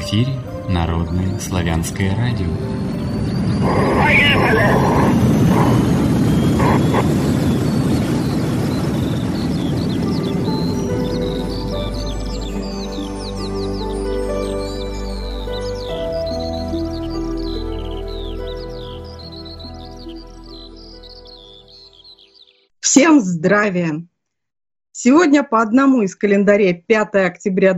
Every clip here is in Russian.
эфире Народное славянское радио. Всем здравия! Сегодня по одному из календарей 5 октября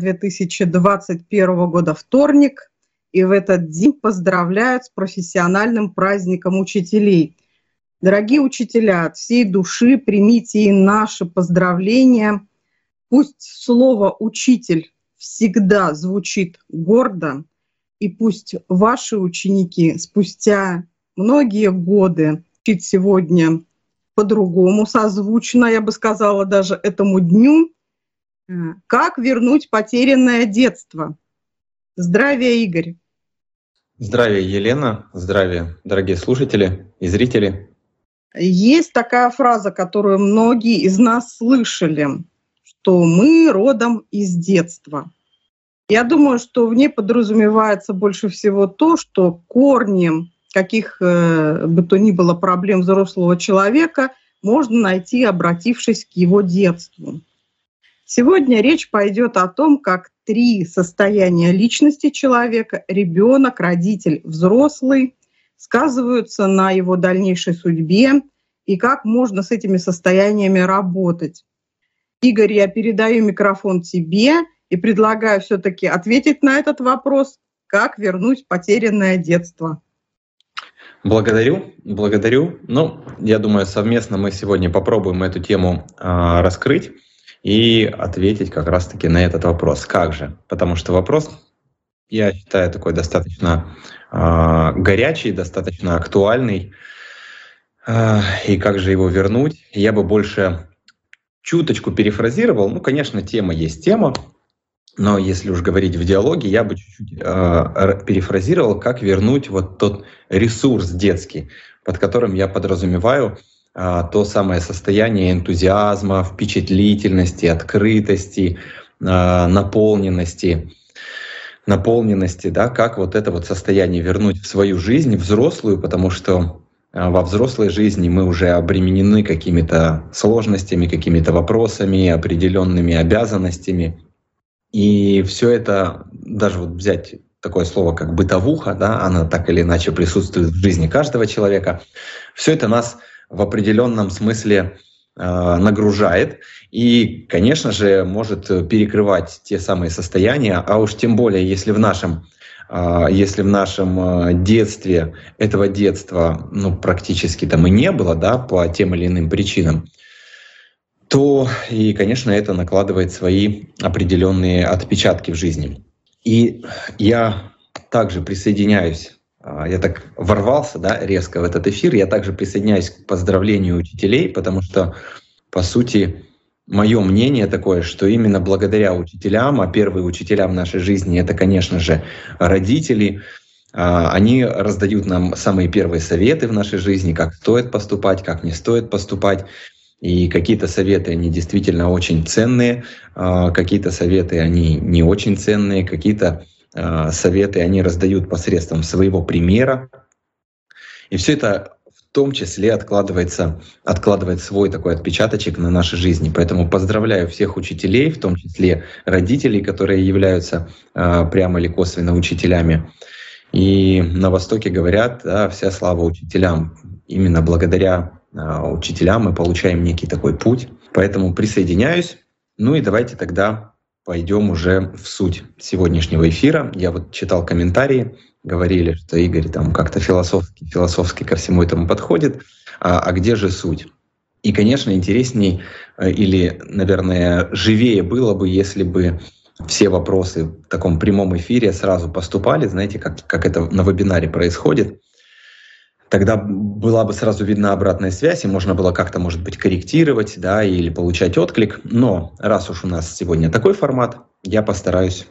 2021 года вторник, и в этот день поздравляют с профессиональным праздником учителей. Дорогие учителя, от всей души примите и наши поздравления. Пусть слово «учитель» всегда звучит гордо, и пусть ваши ученики спустя многие годы учат сегодня по-другому, созвучно, я бы сказала, даже этому дню. Как вернуть потерянное детство? Здравия, Игорь! Здравия, Елена! Здравия, дорогие слушатели и зрители! Есть такая фраза, которую многие из нас слышали, что мы родом из детства. Я думаю, что в ней подразумевается больше всего то, что корни каких бы то ни было проблем взрослого человека можно найти, обратившись к его детству. Сегодня речь пойдет о том, как 3 состояния личности человека — ребенок, родитель, взрослый — сказываются на его дальнейшей судьбе и как можно с этими состояниями работать. Игорь, я передаю микрофон тебе и предлагаю все-таки ответить на этот вопрос, как вернуть потерянное детство. Благодарю. Ну, я думаю, совместно мы сегодня попробуем эту тему раскрыть и ответить как раз-таки на этот вопрос. Как же? Потому что вопрос, я считаю, такой достаточно горячий, достаточно актуальный. И как же его вернуть? Я бы больше чуточку перефразировал. Ну, конечно, тема есть тема. Но если уж говорить в диалоге, я бы чуть-чуть перефразировал, как вернуть вот тот ресурс детский, под которым я подразумеваю то самое состояние энтузиазма, впечатлительности, открытости, наполненности, да, как вот это вот состояние вернуть в свою жизнь, взрослую, потому что во взрослой жизни мы уже обременены какими-то сложностями, какими-то вопросами, определенными обязанностями. И все это, даже вот взять такое слово, как бытовуха, да, она так или иначе присутствует в жизни каждого человека, все это нас в определенном смысле нагружает и, конечно же, может перекрывать те самые состояния, а уж тем более, если в нашем детстве этого детства практически там и не было, да, по тем или иным причинам, то и, конечно, это накладывает свои определенные отпечатки в жизни. И я также присоединяюсь, я так ворвался, да, резко в этот эфир, я также присоединяюсь к поздравлению учителей, потому что, по сути, мое мнение такое, что именно благодаря учителям, а первые учителя в нашей жизни — это, конечно же, родители, они раздают нам самые первые советы в нашей жизни, как стоит поступать, как не стоит поступать. И какие-то советы, они действительно очень ценные, какие-то советы, они не очень ценные, какие-то советы они раздают посредством своего примера. И все это в том числе откладывает свой такой отпечаточек на нашей жизни. Поэтому поздравляю всех учителей, в том числе родителей, которые являются прямо или косвенно учителями. И на Востоке говорят, да, вся слава учителям. Именно благодаря учителям мы получаем некий такой путь. Поэтому присоединяюсь. Ну и давайте тогда пойдем уже в суть сегодняшнего эфира. Я вот читал комментарии, говорили, что Игорь там как-то философски ко всему этому подходит. А где же суть? И, конечно, интересней или, наверное, живее было бы, если бы все вопросы в таком прямом эфире сразу поступали, знаете, как это на вебинаре происходит. Тогда была бы сразу видна обратная связь, и можно было как-то, может быть, корректировать, да, или получать отклик. Но раз уж у нас сегодня такой формат, я постараюсь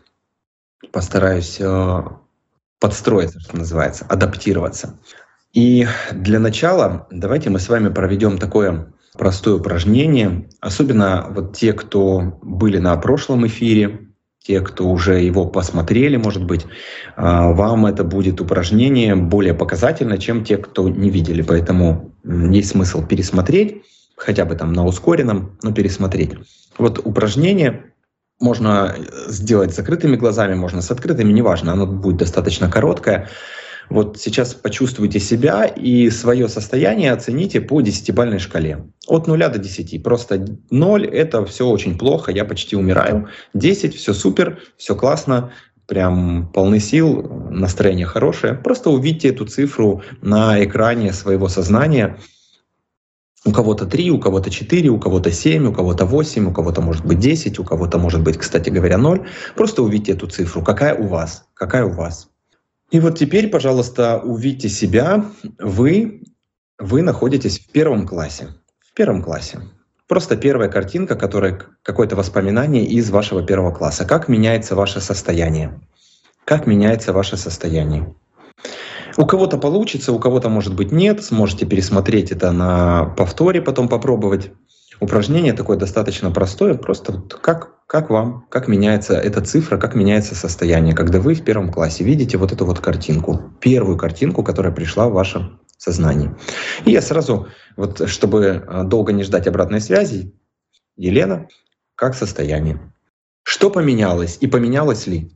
подстроиться, что называется, адаптироваться. И для начала давайте мы с вами проведем такое простое упражнение. Особенно вот те, кто были на прошлом эфире, те, кто уже его посмотрели, может быть, вам это будет упражнение более показательно, чем те, кто не видели. Поэтому есть смысл пересмотреть, хотя бы там на ускоренном, но пересмотреть. Вот упражнение можно сделать с закрытыми глазами, можно с открытыми, неважно, оно будет достаточно короткое. Вот сейчас почувствуйте себя и свое состояние оцените по 10-бальной шкале. От 0 до 10. Просто 0 — это все очень плохо, я почти умираю. 10 — все супер, все классно, прям полны сил, настроение хорошее. Просто увидьте эту цифру на экране своего сознания. У кого-то 3, у кого-то 4, у кого-то 7, у кого-то 8, у кого-то может быть 10, у кого-то может быть, кстати говоря, 0. Просто увидьте эту цифру, какая у вас, какая у вас. И вот теперь, пожалуйста, увидьте себя. Вы находитесь в первом классе. В первом классе. Просто первая картинка, которая какое-то воспоминание из вашего первого класса. Как меняется ваше состояние? Как меняется ваше состояние? У кого-то получится, у кого-то, может быть, нет. Сможете пересмотреть это на повторе, потом попробовать. Упражнение такое достаточно простое. Просто вот как вам, как меняется эта цифра, как меняется состояние, когда вы в первом классе видите вот эту вот картинку, первую картинку, которая пришла в ваше сознание. И я сразу, вот, чтобы долго не ждать обратной связи, Елена, как состояние? Что поменялось и поменялось ли?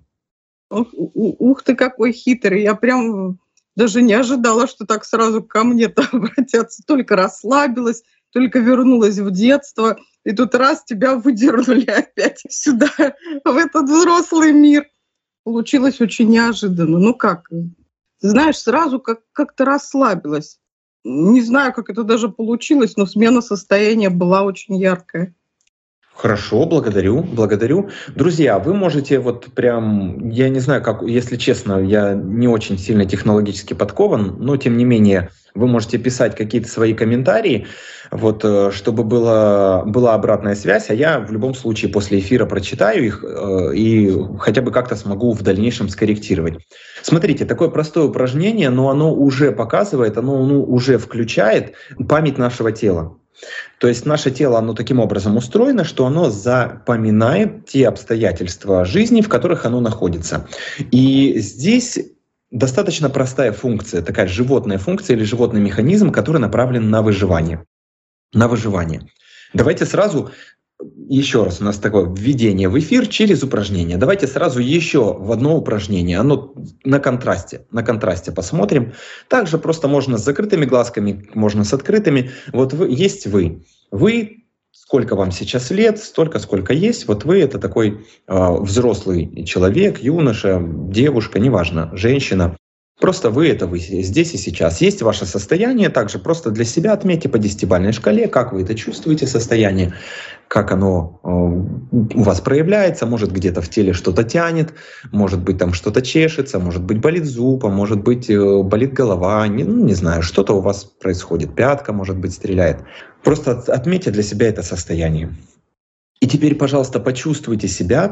Ух ты, какой хитрый. Я прям даже не ожидала, что так сразу ко мне-то обратятся. Только расслабилась, только вернулась в детство, и тут раз тебя выдернули опять сюда, в этот взрослый мир. Получилось очень неожиданно. Ну как? Знаешь, сразу как-то расслабилась. Не знаю, как это даже получилось, но смена состояния была очень яркая. Хорошо, благодарю. Друзья, вы можете вот прям, я не знаю, как, если честно, я не очень сильно технологически подкован, но тем не менее вы можете писать какие-то свои комментарии, вот, чтобы была обратная связь, а я в любом случае после эфира прочитаю их и хотя бы как-то смогу в дальнейшем скорректировать. Смотрите, такое простое упражнение, но оно уже показывает, оно уже включает память нашего тела. То есть наше тело, оно таким образом устроено, что оно запоминает те обстоятельства жизни, в которых оно находится. И здесь достаточно простая функция, такая животная функция или животный механизм, который направлен на выживание. На выживание. Давайте сразу еще раз, у нас такое введение в эфир через упражнение. Давайте сразу еще в одно упражнение. Оно на контрасте посмотрим. Также просто можно с закрытыми глазками, можно с открытыми. Вот есть вы. Вы, сколько вам сейчас лет, столько, сколько есть. Вот вы — это такой взрослый человек, юноша, девушка, неважно, женщина. Просто вы — это вы здесь и сейчас. Есть ваше состояние, также просто для себя отметьте по 10-бальной шкале, как вы это чувствуете, состояние, как оно у вас проявляется, может где-то в теле что-то тянет, может быть там что-то чешется, может быть болит зуб, а может быть болит голова, не знаю, что-то у вас происходит, пятка, может быть, стреляет. Просто отметьте для себя это состояние. И теперь, пожалуйста, почувствуйте себя,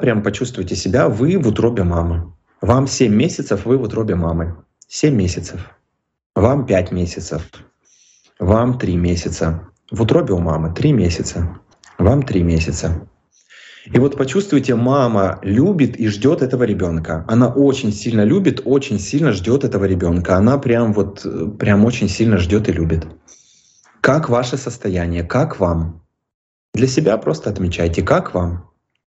вы в утробе мамы. Вам 7 месяцев, вы в утробе мамы. 7 месяцев. Вам 5 месяцев. Вам 3 месяца. В утробе у мамы 3 месяца. Вам 3 месяца. И вот почувствуйте, мама любит и ждет этого ребенка. Она очень сильно любит, очень сильно ждет этого ребенка. Она прям очень сильно ждет и любит. Как ваше состояние? Как вам? Для себя просто отмечайте, как вам.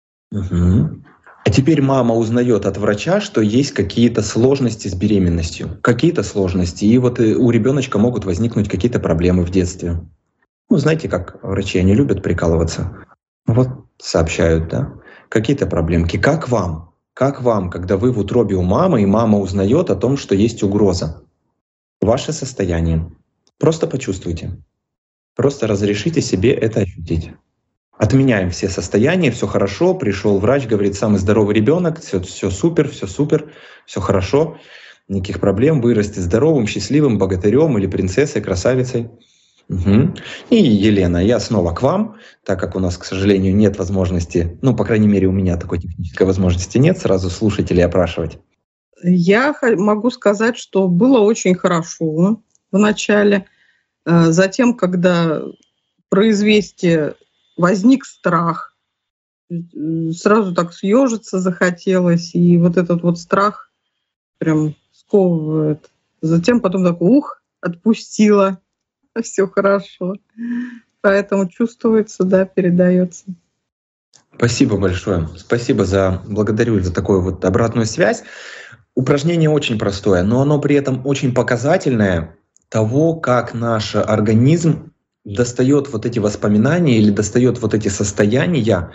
Угу. А теперь мама узнает от врача, что есть какие-то сложности с беременностью. Какие-то сложности. И вот у ребеночка могут возникнуть какие-то проблемы в детстве. Знаете, как врачи, они любят прикалываться. Вот сообщают, да? Какие-то проблемки. Как вам? Как вам, когда вы в утробе у мамы, и мама узнает о том, что есть угроза? Ваше состояние. Просто почувствуйте. Просто разрешите себе это ощутить. Отменяем все состояния, все хорошо, пришел врач, говорит, самый здоровый ребенок, все супер, все хорошо, никаких проблем, вырасти здоровым, счастливым богатырем или принцессой, красавицей. Угу. И, Елена, я снова к вам, так как у нас, к сожалению, нет возможности, по крайней мере, у меня такой технической возможности нет, сразу слушателей опрашивать. Я могу сказать, что было очень хорошо в начале. Затем, когда про известие возник страх, Сразу так съежиться захотелось, и вот этот вот страх прям сковывает. Затем потом так, отпустила, все хорошо. Поэтому чувствуется, да, передается. Спасибо большое. Благодарю за такую вот обратную связь. Упражнение очень простое, но оно при этом очень показательное того, как наш организм достает вот эти воспоминания или достает вот эти состояния,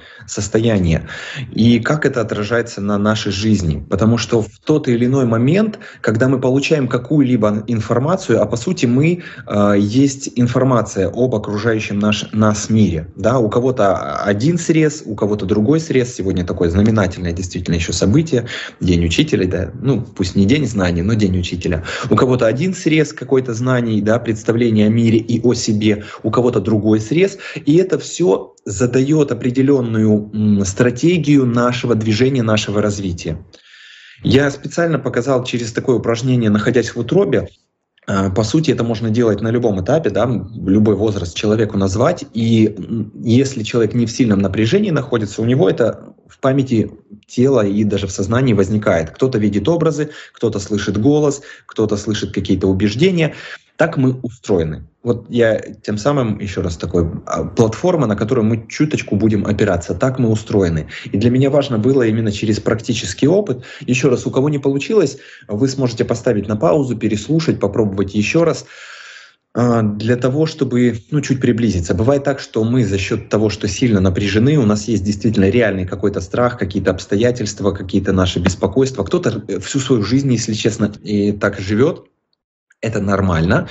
и как это отражается на нашей жизни. Потому что в тот или иной момент, когда мы получаем какую-либо информацию, а по сути мы есть информация об окружающем нас мире. Да? У кого-то один срез, у кого-то другой срез. Сегодня такое знаменательное действительно еще событие, День учителя, да? Ну пусть не День знаний, но День учителя. У кого-то один срез какой-то знаний, да, представления о мире и о себе, у кого-то другой срез, и это все задает определенную стратегию нашего движения, нашего развития. Я специально показал через такое упражнение, находясь в утробе. По сути, это можно делать на любом этапе, да, любой возраст человеку назвать, и если человек не в сильном напряжении находится, у него это в памяти тела и даже в сознании возникает. Кто-то видит образы, кто-то слышит голос, кто-то слышит какие-то убеждения. Так мы устроены. Вот я тем самым, еще раз, такой платформа, на которую мы чуточку будем опираться. Так мы устроены. И для меня важно было именно через практический опыт. Еще раз, у кого не получилось, вы сможете поставить на паузу, переслушать, попробовать еще раз, для того, чтобы чуть приблизиться. Бывает так, что мы за счет того, что сильно напряжены, у нас есть действительно реальный какой-то страх, какие-то обстоятельства, какие-то наши беспокойства. Кто-то всю свою жизнь, если честно, и так живет. Это нормально,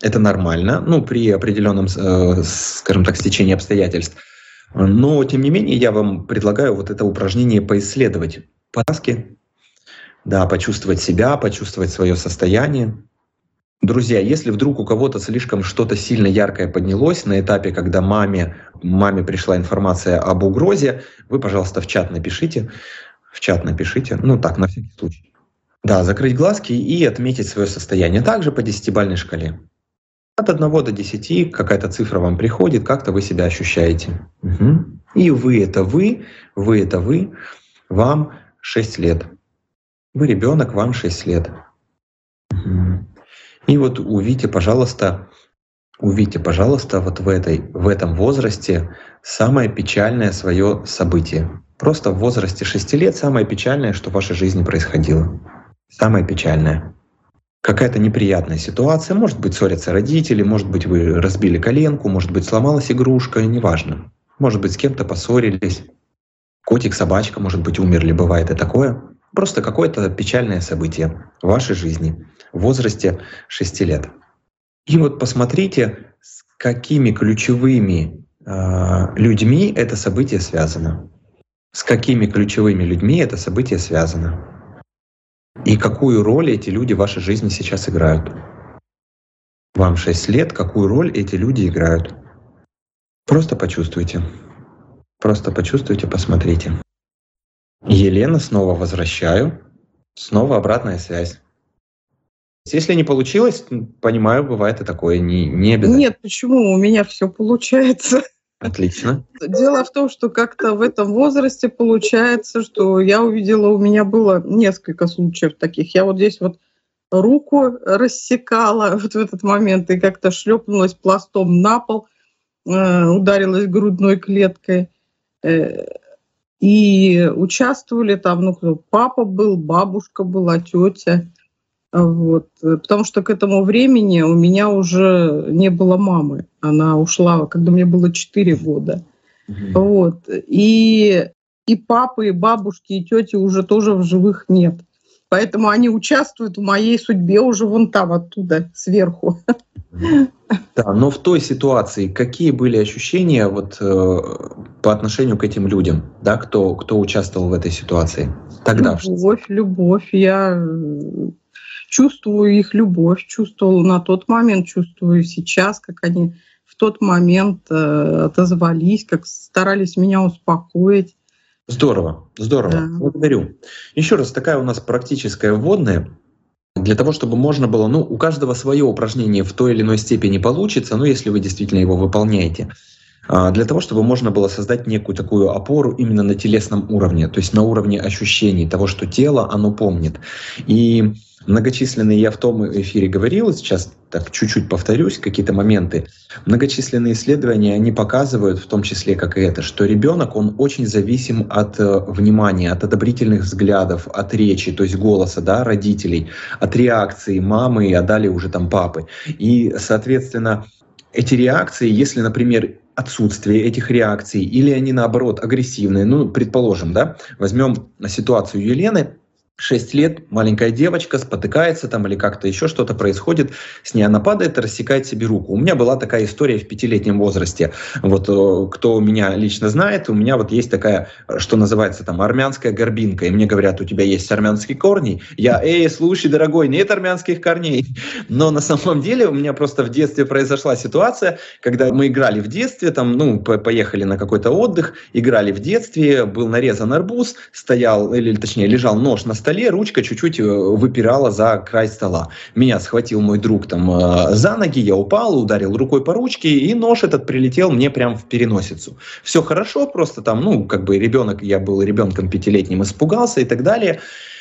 при определенном, скажем так, стечении обстоятельств. Но, тем не менее, я вам предлагаю вот это упражнение поисследовать. По-раски, да, почувствовать себя, почувствовать свое состояние. Друзья, если вдруг у кого-то слишком что-то сильно яркое поднялось на этапе, когда маме пришла информация об угрозе, вы, пожалуйста, в чат напишите. На всякий случай. Да, закрыть глазки и отметить свое состояние. Также по 10-бальной шкале. От 1 до 10 какая-то цифра вам приходит, как-то вы себя ощущаете. Угу. И вы это вы, вам 6 лет. Вы ребенок, вам 6 лет. Угу. И вот увидите, пожалуйста, вот в этом возрасте самое печальное свое событие. Просто в возрасте 6 лет самое печальное, что в вашей жизни происходило. Самое печальное. Какая-то неприятная ситуация. Может быть, ссорятся родители, может быть, вы разбили коленку, может быть, сломалась игрушка, неважно. Может быть, с кем-то поссорились. Котик, собачка, может быть, умерли, бывает и такое. Просто какое-то печальное событие в вашей жизни в возрасте 6 лет. И вот посмотрите, с какими ключевыми людьми это событие связано. С какими ключевыми людьми это событие связано. И какую роль эти люди в вашей жизни сейчас играют. Вам 6 лет, какую роль эти люди играют. Просто почувствуйте, посмотрите. Елена, снова возвращаю. Снова обратная связь. Если не получилось, понимаю, бывает и такое, не обязательно. Нет, почему? У меня все получается. Отлично. Дело в том, что как-то в этом возрасте получается, что я увидела, у меня было несколько случаев таких. Я вот здесь вот руку рассекала вот в этот момент и как-то шлепнулась пластом на пол, ударилась грудной клеткой. И участвовали там, папа был, бабушка была, тетя. Вот. Потому что к этому времени у меня уже не было мамы. Она ушла, когда мне было 4 года. Вот. И папы, и бабушки, и тети уже тоже в живых нет. Поэтому они участвуют в моей судьбе уже вон там, оттуда, сверху. Да, но в той ситуации какие были ощущения по отношению к этим людям, да, кто участвовал в этой ситуации тогда? Любовь. Я чувствую их любовь, чувствовала на тот момент, чувствую сейчас, как они в тот момент отозвались, как старались меня успокоить. Здорово. Да. Благодарю. Еще раз, такая у нас практическая вводная. Для того, чтобы можно было, у каждого свое упражнение в той или иной степени получится, если вы действительно его выполняете. для того, чтобы можно было создать некую такую опору именно на телесном уровне, то есть на уровне ощущений того, что тело, оно помнит. И многочисленные, я в том эфире говорил, сейчас так чуть-чуть повторюсь, какие-то моменты. Многочисленные исследования, они показывают, в том числе, как и это, что ребенок, он очень зависим от внимания, от одобрительных взглядов, от речи, то есть голоса, да, родителей, от реакции мамы, а далее уже там папы. И, соответственно, эти реакции, если, например, отсутствие этих реакций, или они, наоборот, агрессивные, ну, предположим, да, возьмем ситуацию Елены, 6 лет, маленькая девочка, спотыкается там или как-то еще что-то происходит с ней, она падает и рассекает себе руку. У меня была такая история в 5-летнем возрасте. Вот кто меня лично знает, у меня вот есть такая, что называется там армянская горбинка. И мне говорят, у тебя есть армянские корни. Я, слушай, дорогой, нет армянских корней. Но на самом деле у меня просто в детстве произошла ситуация, когда мы играли в детстве, там, ну, поехали на какой-то отдых, играли в детстве, был нарезан арбуз, стоял, или точнее лежал нож на столе, ручка чуть-чуть выпирала за край стола. Меня схватил мой друг там за ноги, я упал, ударил рукой по ручке, и нож этот прилетел мне прямо в переносицу. Все хорошо, просто там, ну, как бы ребенок, я был ребенком 5-летним, испугался и так далее.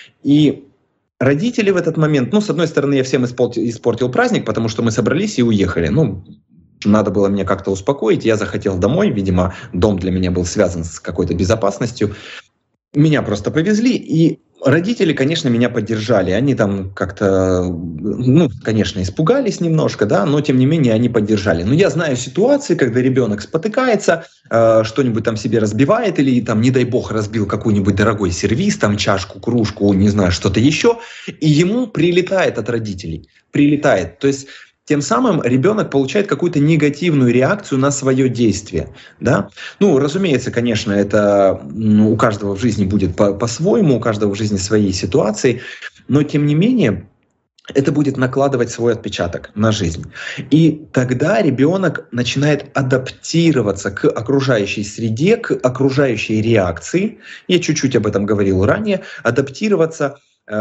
И родители в этот момент, ну, с одной стороны, я всем испортил праздник, потому что мы собрались и уехали. Ну, надо было меня как-то успокоить, я захотел домой, видимо, дом для меня был связан с какой-то безопасностью. Меня просто повезли, и родители, конечно, меня поддержали. Они там как-то, ну, конечно, испугались немножко, да, но тем не менее они поддержали. Но я знаю ситуации, когда ребенок спотыкается, что-нибудь там себе разбивает или там, не дай бог, разбил какой-нибудь дорогой сервиз, там чашку, кружку, не знаю, что-то еще, и ему прилетает от родителей. Прилетает. То есть тем самым ребенок получает какую-то негативную реакцию на свое действие. Да? Ну, разумеется, конечно, это у каждого в жизни будет по-своему, у каждого в жизни свои ситуации, но тем не менее это будет накладывать свой отпечаток на жизнь. И тогда ребенок начинает адаптироваться к окружающей среде, к окружающей реакции. Я чуть-чуть об этом говорил ранее. Адаптироваться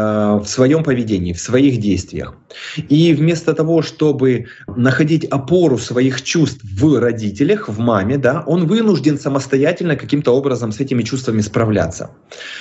в своем поведении, в своих действиях. И вместо того, чтобы находить опору своих чувств в родителях, в маме, да, он вынужден самостоятельно каким-то образом с этими чувствами справляться.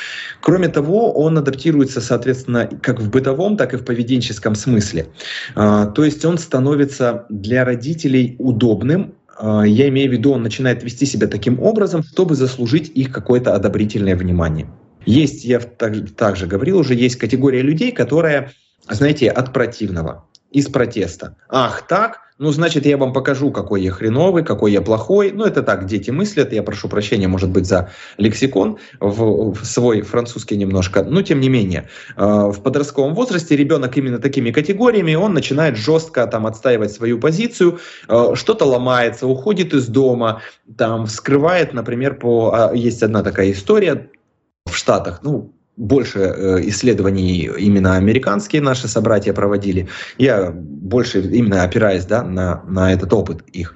Кроме того, он адаптируется, соответственно, как в бытовом, так и в поведенческом смысле. То есть он становится для родителей удобным. Я имею в виду, он начинает вести себя таким образом, чтобы заслужить их какое-то одобрительное внимание. Есть, я также говорил уже, есть категория людей, которая, знаете, от противного, из протеста. Ах, так? Ну, значит, я вам покажу, какой я хреновый, какой я плохой. Ну, это так, дети мыслят. Я прошу прощения, может быть, за лексикон в свой французский немножко. Но, тем не менее, в подростковом возрасте ребенок именно такими категориями, он начинает жестко там отстаивать свою позицию, что-то ломается, уходит из дома, там, вскрывает, например, есть одна такая история, в Штатах, ну, больше исследований именно американские наши собратья проводили. Я больше именно опираюсь, да, на этот опыт их.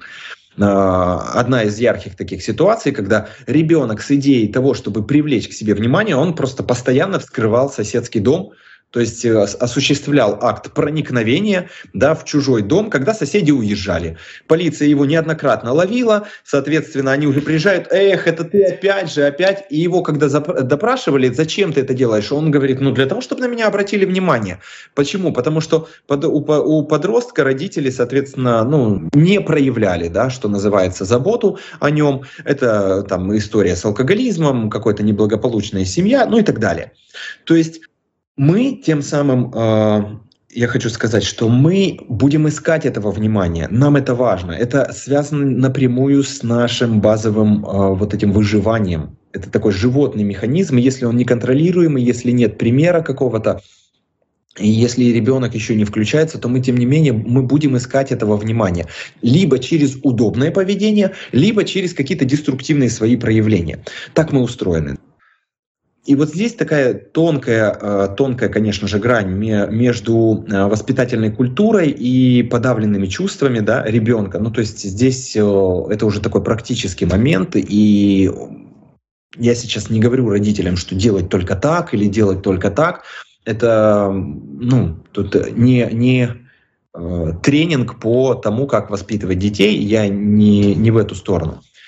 Одна из ярких таких ситуаций, когда ребенок с идеей того, чтобы привлечь к себе внимание, он просто постоянно вскрывал соседский дом, то есть осуществлял акт проникновения, да, в чужой дом, когда соседи уезжали. Полиция его неоднократно ловила, соответственно, они уже приезжают, это ты опять. И его, когда допрашивали, зачем ты это делаешь, он говорит, ну для того, чтобы на меня обратили внимание. Почему? Потому что у подростка родители, соответственно, ну, не проявляли, да, что называется, заботу о нем. Это там история с алкоголизмом, какая-то неблагополучная семья, ну и так далее. То есть мы тем самым, я хочу сказать, что мы будем искать этого внимания, нам это важно, это связано напрямую с нашим базовым вот этим выживанием. Это такой животный механизм, если он неконтролируемый, если нет примера какого-то, и если ребенок еще не включается, то мы, тем не менее, мы будем искать этого внимания. Либо через удобное поведение, либо через какие-то деструктивные свои проявления. Так мы устроены. И вот здесь такая тонкая, конечно же, грань между воспитательной культурой и подавленными чувствами, да, ребенка. Ну, то есть здесь это уже такой практический момент, и я сейчас не говорю родителям, что делать только так или делать только так. Это, ну, тут не тренинг по тому, как воспитывать детей, я не в эту сторону.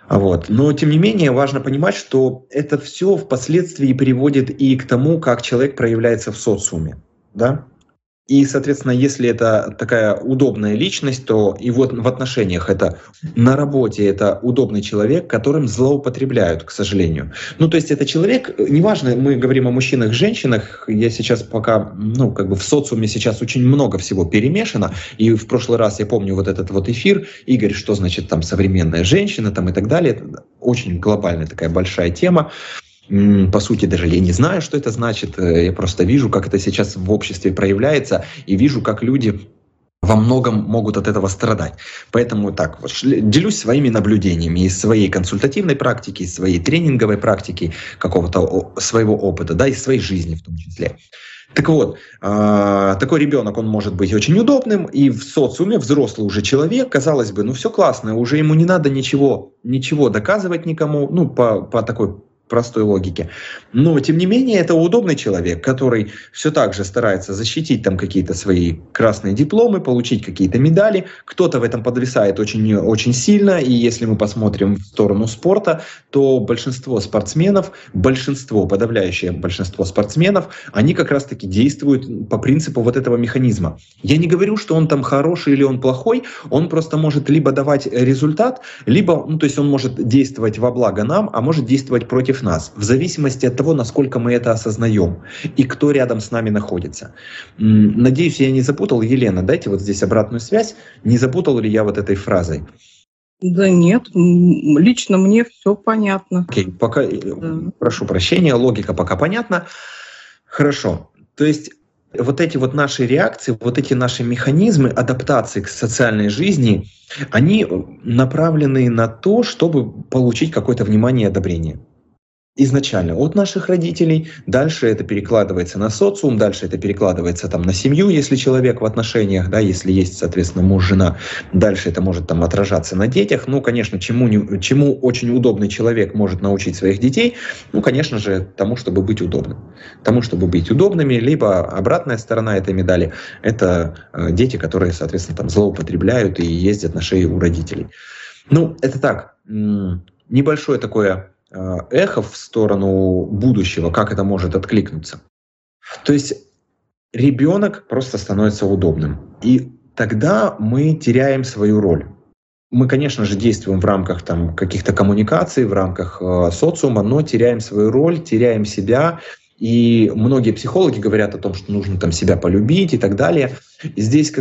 Вот. Но, тем не менее, важно понимать, что это все впоследствии приводит и к тому, как человек проявляется в социуме. Да? И, соответственно, если это такая удобная личность, то и вот в отношениях это на работе это удобный человек, которым злоупотребляют, к сожалению. Ну, то есть это человек, неважно, мы говорим о мужчинах, женщинах, я сейчас пока, в социуме сейчас очень много всего перемешано, и в прошлый раз я помню вот этот вот эфир, Игорь, что значит там современная женщина там и так далее, это очень глобальная такая большая тема. По сути, даже я не знаю, что это значит. Я просто вижу, как это сейчас в обществе проявляется, и вижу, как люди во многом могут от этого страдать. Поэтому так, делюсь своими наблюдениями из своей консультативной практики, из своей тренинговой практики, какого-то своего опыта, да, из своей жизни в том числе. Так вот, такой ребенок, он может быть очень удобным, и в социуме взрослый уже человек, казалось бы, все классно, уже ему не надо ничего доказывать никому, по такой простой логике. Но, тем не менее, это удобный человек, который все так же старается защитить там какие-то свои красные дипломы, получить какие-то медали. Кто-то в этом подвисает очень, очень сильно. И если мы посмотрим в сторону спорта, то подавляющее большинство спортсменов, они как раз-таки действуют по принципу вот этого механизма. Я не говорю, что он там хороший или он плохой, он просто может либо давать результат, либо, то есть он может действовать во благо нам, а может действовать против нас, в зависимости от того, насколько мы это осознаем и кто рядом с нами находится. Надеюсь, я не запутал. Елена, дайте вот здесь обратную связь. Не запутал ли я вот этой фразой? Да нет, лично мне все понятно. Окей, пока, прошу прощения, логика пока понятна. Хорошо. То есть вот эти вот наши реакции, вот эти наши механизмы адаптации к социальной жизни, они направлены на то, чтобы получить какое-то внимание и одобрение. Изначально от наших родителей, дальше это перекладывается на социум, дальше это перекладывается там на семью, если человек в отношениях, да, если есть, соответственно, муж, жена, дальше это может там отражаться на детях. Конечно, чему очень удобный человек может научить своих детей? Конечно же, тому, чтобы быть удобным. Тому, чтобы быть удобными, либо обратная сторона этой медали — это дети, которые, соответственно, там злоупотребляют и ездят на шее у родителей. Это так, небольшое такое эхо в сторону будущего, как это может откликнуться. То есть ребенок просто становится удобным. И тогда мы теряем свою роль. Мы, конечно же, действуем в рамках там каких-то коммуникаций, в рамках социума, но теряем свою роль, теряем себя. И многие психологи говорят о том, что нужно там себя полюбить и так далее. И здесь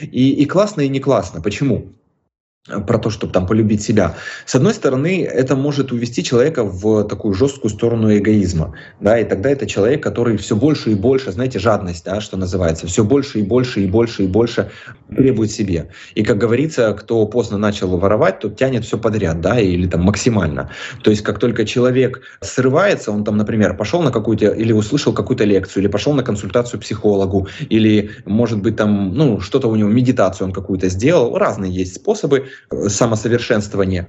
и классно, и не классно. Почему? Про то, чтобы там полюбить себя. С одной стороны, это может увести человека в такую жесткую сторону эгоизма, да, и тогда это человек, который все больше и больше, знаете, жадность, да, что называется, все больше и больше и больше и больше требует себе. И, как говорится, кто поздно начал воровать, тот тянет все подряд, да, или там максимально. То есть, как только человек срывается, он там, например, пошел на какую-то, или услышал какую-то лекцию, или пошел на консультацию к психологу, или, может быть, там, что-то у него, медитацию он какую-то сделал, разные есть способы самосовершенствования.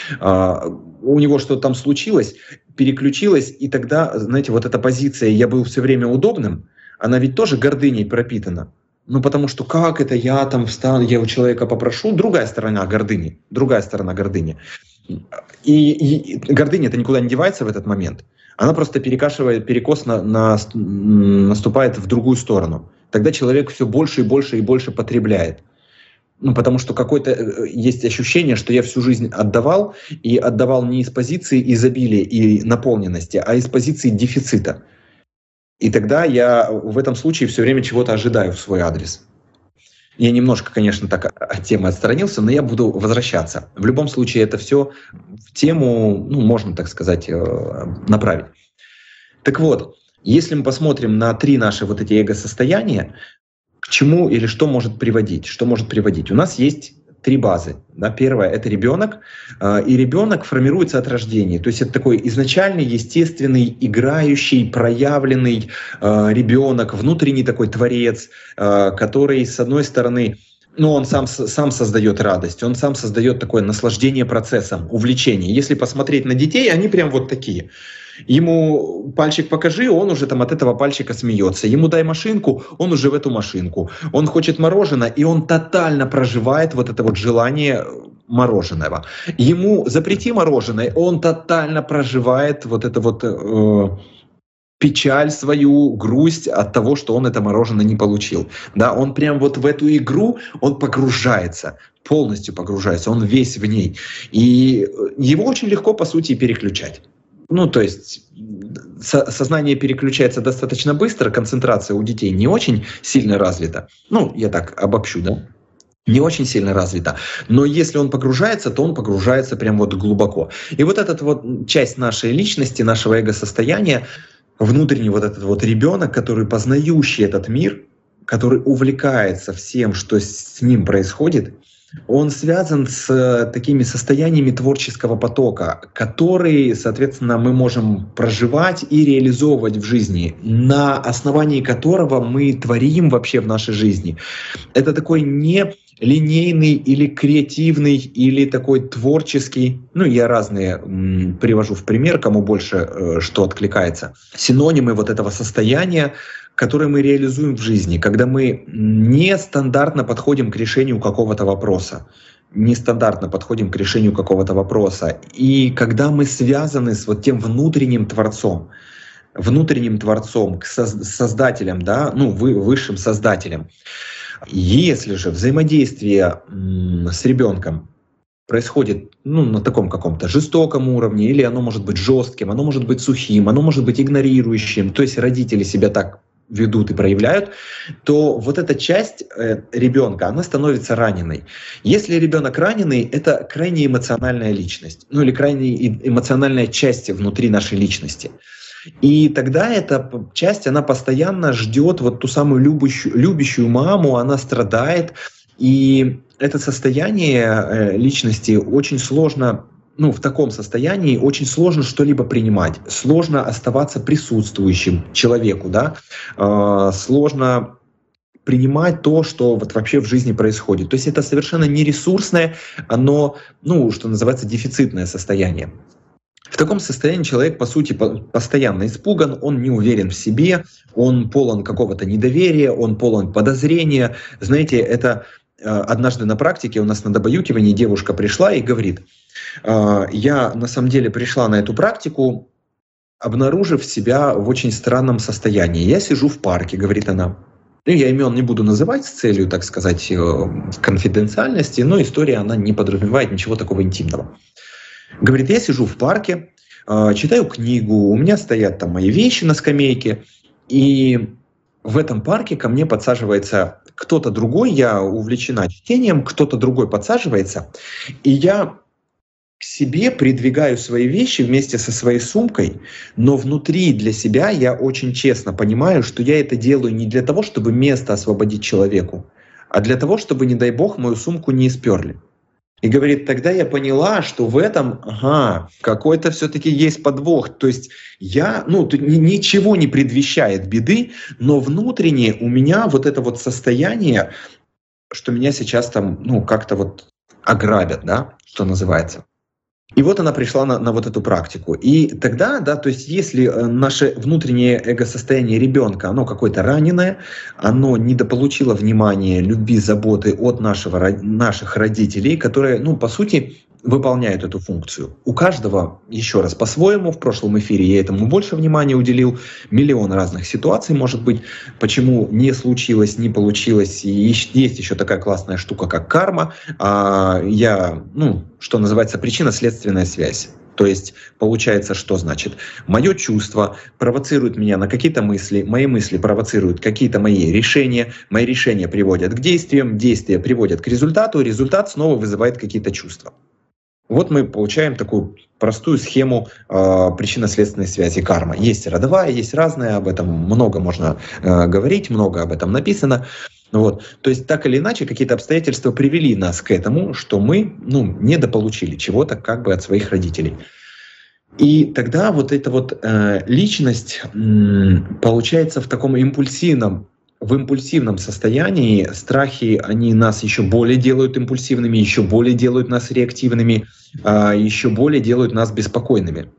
У него что-то там случилось, переключилось, и тогда, знаете, вот эта позиция «я был все время удобным», она ведь тоже гордыней пропитана. Потому что как это я там встану, я у человека попрошу, другая сторона гордыни. И гордыня-то никуда не девается в этот момент. Она просто перекос наступает в другую сторону. Тогда человек все больше и больше и больше потребляет. Потому что какое-то есть ощущение, что я всю жизнь отдавал, и отдавал не из позиции изобилия и наполненности, а из позиции дефицита. И тогда я в этом случае все время чего-то ожидаю в свой адрес. Я немножко, конечно, так от темы отстранился, но я буду возвращаться. В любом случае это все в тему, можно так сказать, направить. Так вот, если мы посмотрим на 3 наши вот эти эго-состояния, к чему или что может приводить? У нас есть 3 базы. Да? Первое — это ребенок, и ребенок формируется от рождения. То есть это такой изначальный, естественный, играющий, проявленный ребенок, внутренний такой творец, который, с одной стороны, он сам создает радость, он сам создает такое наслаждение процессом, увлечение. Если посмотреть на детей, они прям вот такие. Ему пальчик покажи, он уже там от этого пальчика смеется. Ему дай машинку, он уже в эту машинку. Он хочет мороженое, и он тотально проживает вот это вот желание мороженого. Ему запрети мороженое, он тотально проживает вот это вот печаль свою, грусть от того, что он это мороженое не получил. Да, он прям вот в эту игру, он погружается, полностью погружается, он весь в ней. И его очень легко, по сути, переключать. Ну, то есть сознание переключается достаточно быстро, концентрация у детей не очень сильно развита. Ну, я так обобщу, да? Не очень сильно развита. Но если он погружается, то он погружается прям вот глубоко. И вот эта вот часть нашей личности, нашего эго-состояния, внутренний вот этот вот ребенок, который познающий этот мир, который увлекается всем, что с ним происходит, он связан с такими состояниями творческого потока, которые, соответственно, мы можем проживать и реализовывать в жизни, на основании которого мы творим вообще в нашей жизни. Это такой не линейный или креативный, или такой творческий, ну, я разные привожу в пример, кому больше что откликается, синонимы вот этого состояния, которое мы реализуем в жизни, когда мы нестандартно подходим к решению какого-то вопроса, и когда мы связаны с вот тем внутренним творцом, создателем, да, ну, высшим создателем. Если же взаимодействие с ребенком происходит, ну, на таком каком-то жестоком уровне, или оно может быть жестким, оно может быть сухим, оно может быть игнорирующим, то есть родители себя так ведут и проявляют, то вот эта часть ребенка, она становится раненой. Если ребенок раненый, это крайне эмоциональная личность, ну или крайне эмоциональная часть внутри нашей личности. И тогда эта часть, она постоянно ждет вот ту самую любящую маму, она страдает, и это состояние личности очень сложно, ну, в таком состоянии очень сложно что-либо принимать, сложно оставаться присутствующим человеку, да, сложно принимать то, что вот вообще в жизни происходит. То есть это совершенно не ресурсное, оно, ну, что называется, дефицитное состояние. В таком состоянии человек, по сути, постоянно испуган, он не уверен в себе, он полон какого-то недоверия, он полон подозрения. Знаете, это однажды на практике у нас на добаюкивании девушка пришла и говорит: я на самом деле пришла на эту практику, обнаружив себя в очень странном состоянии. Я сижу в парке, говорит она. Ну, я имен не буду называть с целью, так сказать, конфиденциальности, но история, она не подразумевает ничего такого интимного. Говорит, я сижу в парке, читаю книгу, у меня стоят там мои вещи на скамейке, и в этом парке ко мне подсаживается кто-то другой, я увлечена чтением, кто-то другой подсаживается, и я к себе придвигаю свои вещи вместе со своей сумкой, но внутри для себя я очень честно понимаю, что я это делаю не для того, чтобы место освободить человеку, а для того, чтобы, не дай бог, мою сумку не исперли. И говорит, тогда я поняла, что в этом, какой-то все-таки есть подвох. То есть я, ничего не предвещает беды, но внутренне у меня вот это вот состояние, что меня сейчас там, как-то вот ограбят, да, что называется. И вот она пришла на вот эту практику. И тогда, да, то есть если наше внутреннее эго-состояние ребенка, оно какое-то раненое, оно недополучило внимания, любви, заботы от наших родителей, которые, по сути, выполняют эту функцию. У каждого, еще раз, по-своему. В прошлом эфире я этому больше внимания уделил. Миллион разных ситуаций, может быть, почему не случилось, не получилось. И есть еще такая классная штука, как карма. Что называется, причинно-следственная связь. То есть получается, что значит? Мое чувство провоцирует меня на какие-то мысли, мои мысли провоцируют какие-то мои решения приводят к действиям, действия приводят к результату, результат снова вызывает какие-то чувства. Вот мы получаем такую простую схему причинно-следственной связи карма. Есть родовая, есть разная, об этом много можно говорить, много об этом написано. Вот. То есть так или иначе какие-то обстоятельства привели нас к этому, что мы недополучили чего-то как бы от своих родителей. И тогда вот эта вот личность получается в таком импульсивном состоянии. Страхи, они нас еще более делают импульсивными, еще более делают нас реактивными, еще более делают нас беспокойными.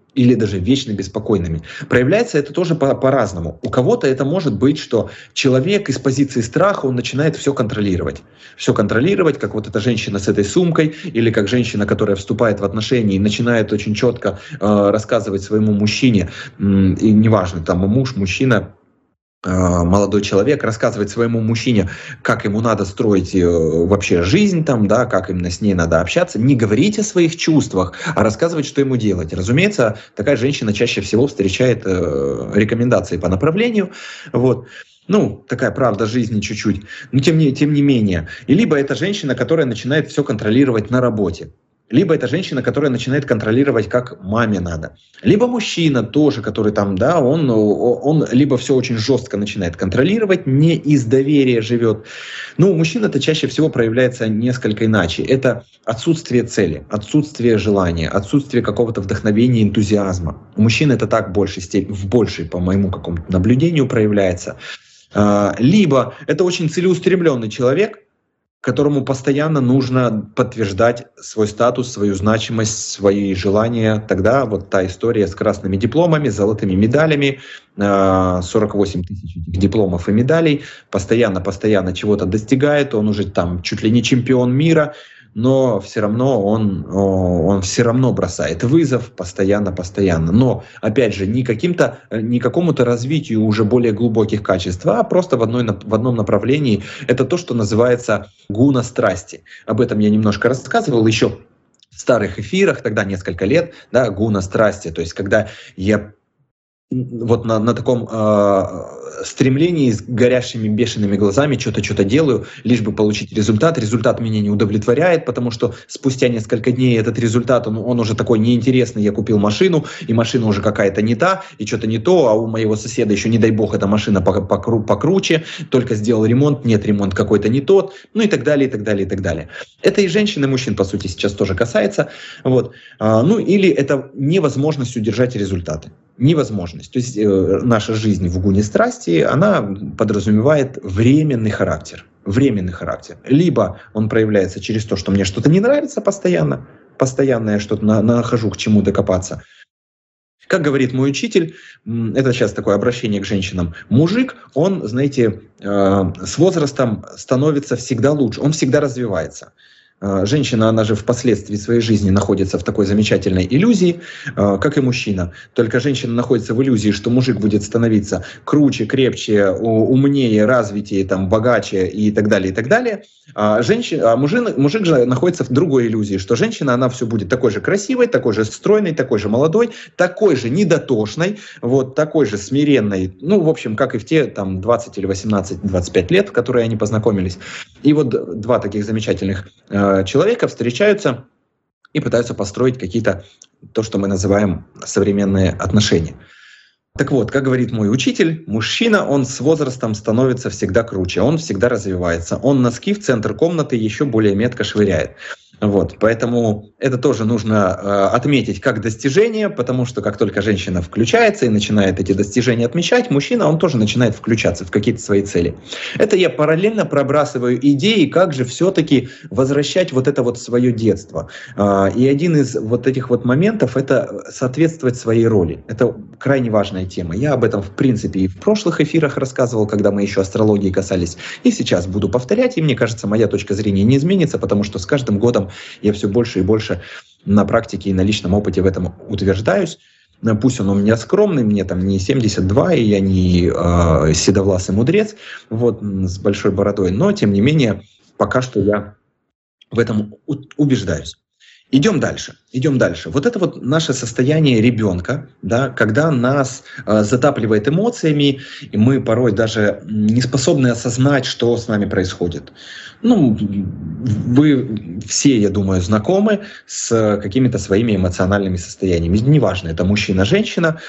или даже вечно беспокойными. Проявляется это тоже по-разному. У кого-то это может быть, что человек из позиции страха, он начинает все контролировать. Все контролировать, как вот эта женщина с этой сумкой, или как женщина, которая вступает в отношения и начинает очень четко рассказывать своему мужчине, и неважно, там муж, мужчина, молодой человек рассказывает своему мужчине, как ему надо строить вообще жизнь, там, да, как именно с ней надо общаться, не говорить о своих чувствах, а рассказывать, что ему делать. Разумеется, такая женщина чаще всего встречает рекомендации по направлению, вот. Ну, такая правда жизни чуть-чуть, но тем не менее. И либо это женщина, которая начинает все контролировать на работе. Либо это женщина, которая начинает контролировать, как маме надо. Либо мужчина тоже, который там, да, он либо все очень жестко начинает контролировать, не из доверия живет. Ну, у мужчин это чаще всего проявляется несколько иначе. Это отсутствие цели, отсутствие желания, отсутствие какого-то вдохновения, энтузиазма. У мужчин это так в большей, по моему какому-то наблюдению, проявляется. Либо это очень целеустремленный человек, которому постоянно нужно подтверждать свой статус, свою значимость, свои желания. Тогда вот та история с красными дипломами, золотыми медалями, 48 тысяч дипломов и медалей, постоянно чего-то достигает, он уже там чуть ли не чемпион мира, но все равно он все равно бросает вызов постоянно. Но, опять же, не какому-то развитию уже более глубоких качеств, а просто в одном направлении. Это то, что называется гуна страсти. Об этом я немножко рассказывал еще в старых эфирах, тогда несколько лет, да, гуна страсти. То есть, когда я вот на таком стремлении с горящими бешеными глазами что-то делаю, лишь бы получить результат. Результат меня не удовлетворяет, потому что спустя несколько дней этот результат, он уже такой неинтересный. Я купил машину, и машина уже какая-то не та, и что-то не то, а у моего соседа еще, не дай бог, эта машина покруче, только сделал ремонт, нет, ремонт какой-то не тот, ну и так далее, и так далее, и так далее. Это и женщин, и мужчин, по сути, сейчас тоже касается. Вот. Ну или это невозможность удержать результаты. Невозможность. То есть наша жизнь в гуне страсти, она подразумевает временный характер. Временный характер. Либо он проявляется через то, что мне что-то не нравится постоянно я что-то нахожу, к чему докопаться. Как говорит мой учитель, это сейчас такое обращение к женщинам, мужик, он, знаете, с возрастом становится всегда лучше, он всегда развивается. Женщина, она же впоследствии своей жизни находится в такой замечательной иллюзии, как и мужчина. Только женщина находится в иллюзии, что мужик будет становиться круче, крепче, умнее, развитее, там, богаче и так далее, и так далее. А мужик же находится в другой иллюзии, что женщина, она все будет такой же красивой, такой же стройной, такой же молодой, такой же недотошной, вот, такой же смиренной, ну, в общем, как и в те там 20 или 18-25 лет, в которые они познакомились. И вот два таких замечательных человека встречаются и пытаются построить какие-то, то, что мы называем современные отношения. Так вот, как говорит мой учитель, мужчина, он с возрастом становится всегда круче, он всегда развивается, он носки в центр комнаты еще более метко швыряет. Вот, поэтому это тоже нужно отметить как достижение, потому что как только женщина включается и начинает эти достижения отмечать, мужчина, он тоже начинает включаться в какие-то свои цели. Это я параллельно пробрасываю идеи, как же все-таки возвращать вот это вот свое детство. И один из вот этих вот моментов — это соответствовать своей роли. Это крайне важная тема. Я об этом, в принципе, и в прошлых эфирах рассказывал, когда мы еще астрологии касались, и сейчас буду повторять, и мне кажется, моя точка зрения не изменится, потому что с каждым годом я все больше и больше на практике и на личном опыте в этом утверждаюсь. Пусть он у меня скромный, мне там не 72, и я не седовласый мудрец, вот, с большой бородой, но тем не менее пока что я в этом убеждаюсь. Идем дальше. Вот это вот наше состояние ребенка, да, когда нас затапливает эмоциями, и мы порой даже не способны осознать, что с нами происходит. Ну, вы все, я думаю, знакомы с какими-то своими эмоциональными состояниями. Неважно, это мужчина, женщина.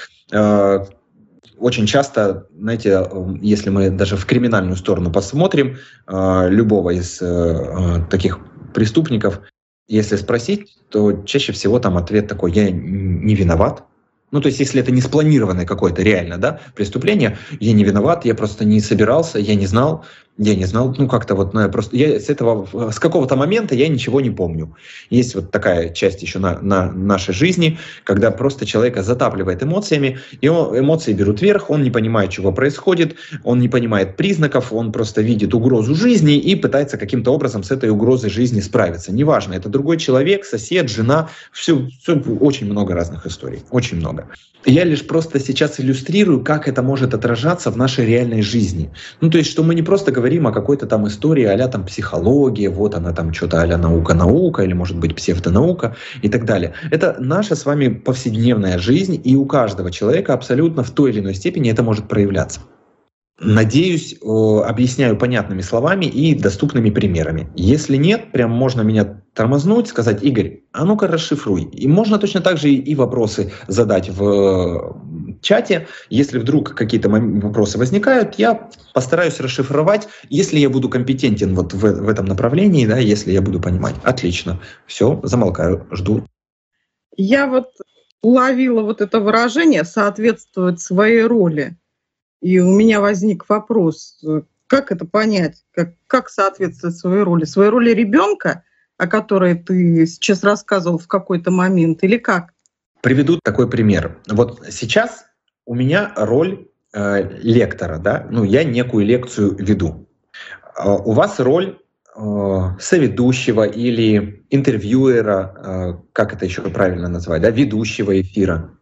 Очень часто, знаете, если мы даже в криминальную сторону посмотрим, любого из таких преступников, если спросить, то чаще всего там ответ такой: я не виноват. Ну, то есть, если это не спланированное какое-то реально, да, преступление, я не виноват, я просто не собирался, я не знал, Я не знал, как-то с какого-то момента я ничего не помню. Есть вот такая часть еще на нашей жизни, когда просто человека затапливает эмоциями, и эмоции берут верх, он не понимает, чего происходит, он не понимает признаков, он просто видит угрозу жизни и пытается каким-то образом с этой угрозой жизни справиться. Неважно, это другой человек, сосед, жена, все очень много разных историй, очень много. Я лишь просто сейчас иллюстрирую, как это может отражаться в нашей реальной жизни. То есть, что мы не просто говорим о какой-то там истории а-ля там психология, вот она там что-то а-ля наука, или может быть псевдонаука и так далее. Это наша с вами повседневная жизнь, и у каждого человека абсолютно в той или иной степени это может проявляться. Надеюсь, объясняю понятными словами и доступными примерами. Если нет, прям можно меня тормознуть, сказать: Игорь, а ну-ка расшифруй. И можно точно так же и вопросы задать в чате. Если вдруг какие-то вопросы возникают, я постараюсь расшифровать, если я буду компетентен вот в этом направлении, да, если я буду понимать. Отлично. Все, замолкаю, жду. Я вот уловила вот это выражение «соответствовать своей роли». И у меня возник вопрос, как это понять, как соответствовать своей роли? Своей роли ребенка, о которой ты сейчас рассказывал в какой-то момент, или как? Приведу такой пример. Вот сейчас у меня роль лектора, да? Я некую лекцию веду. У вас роль соведущего или интервьюера, как это еще правильно назвать, да? Ведущего эфира.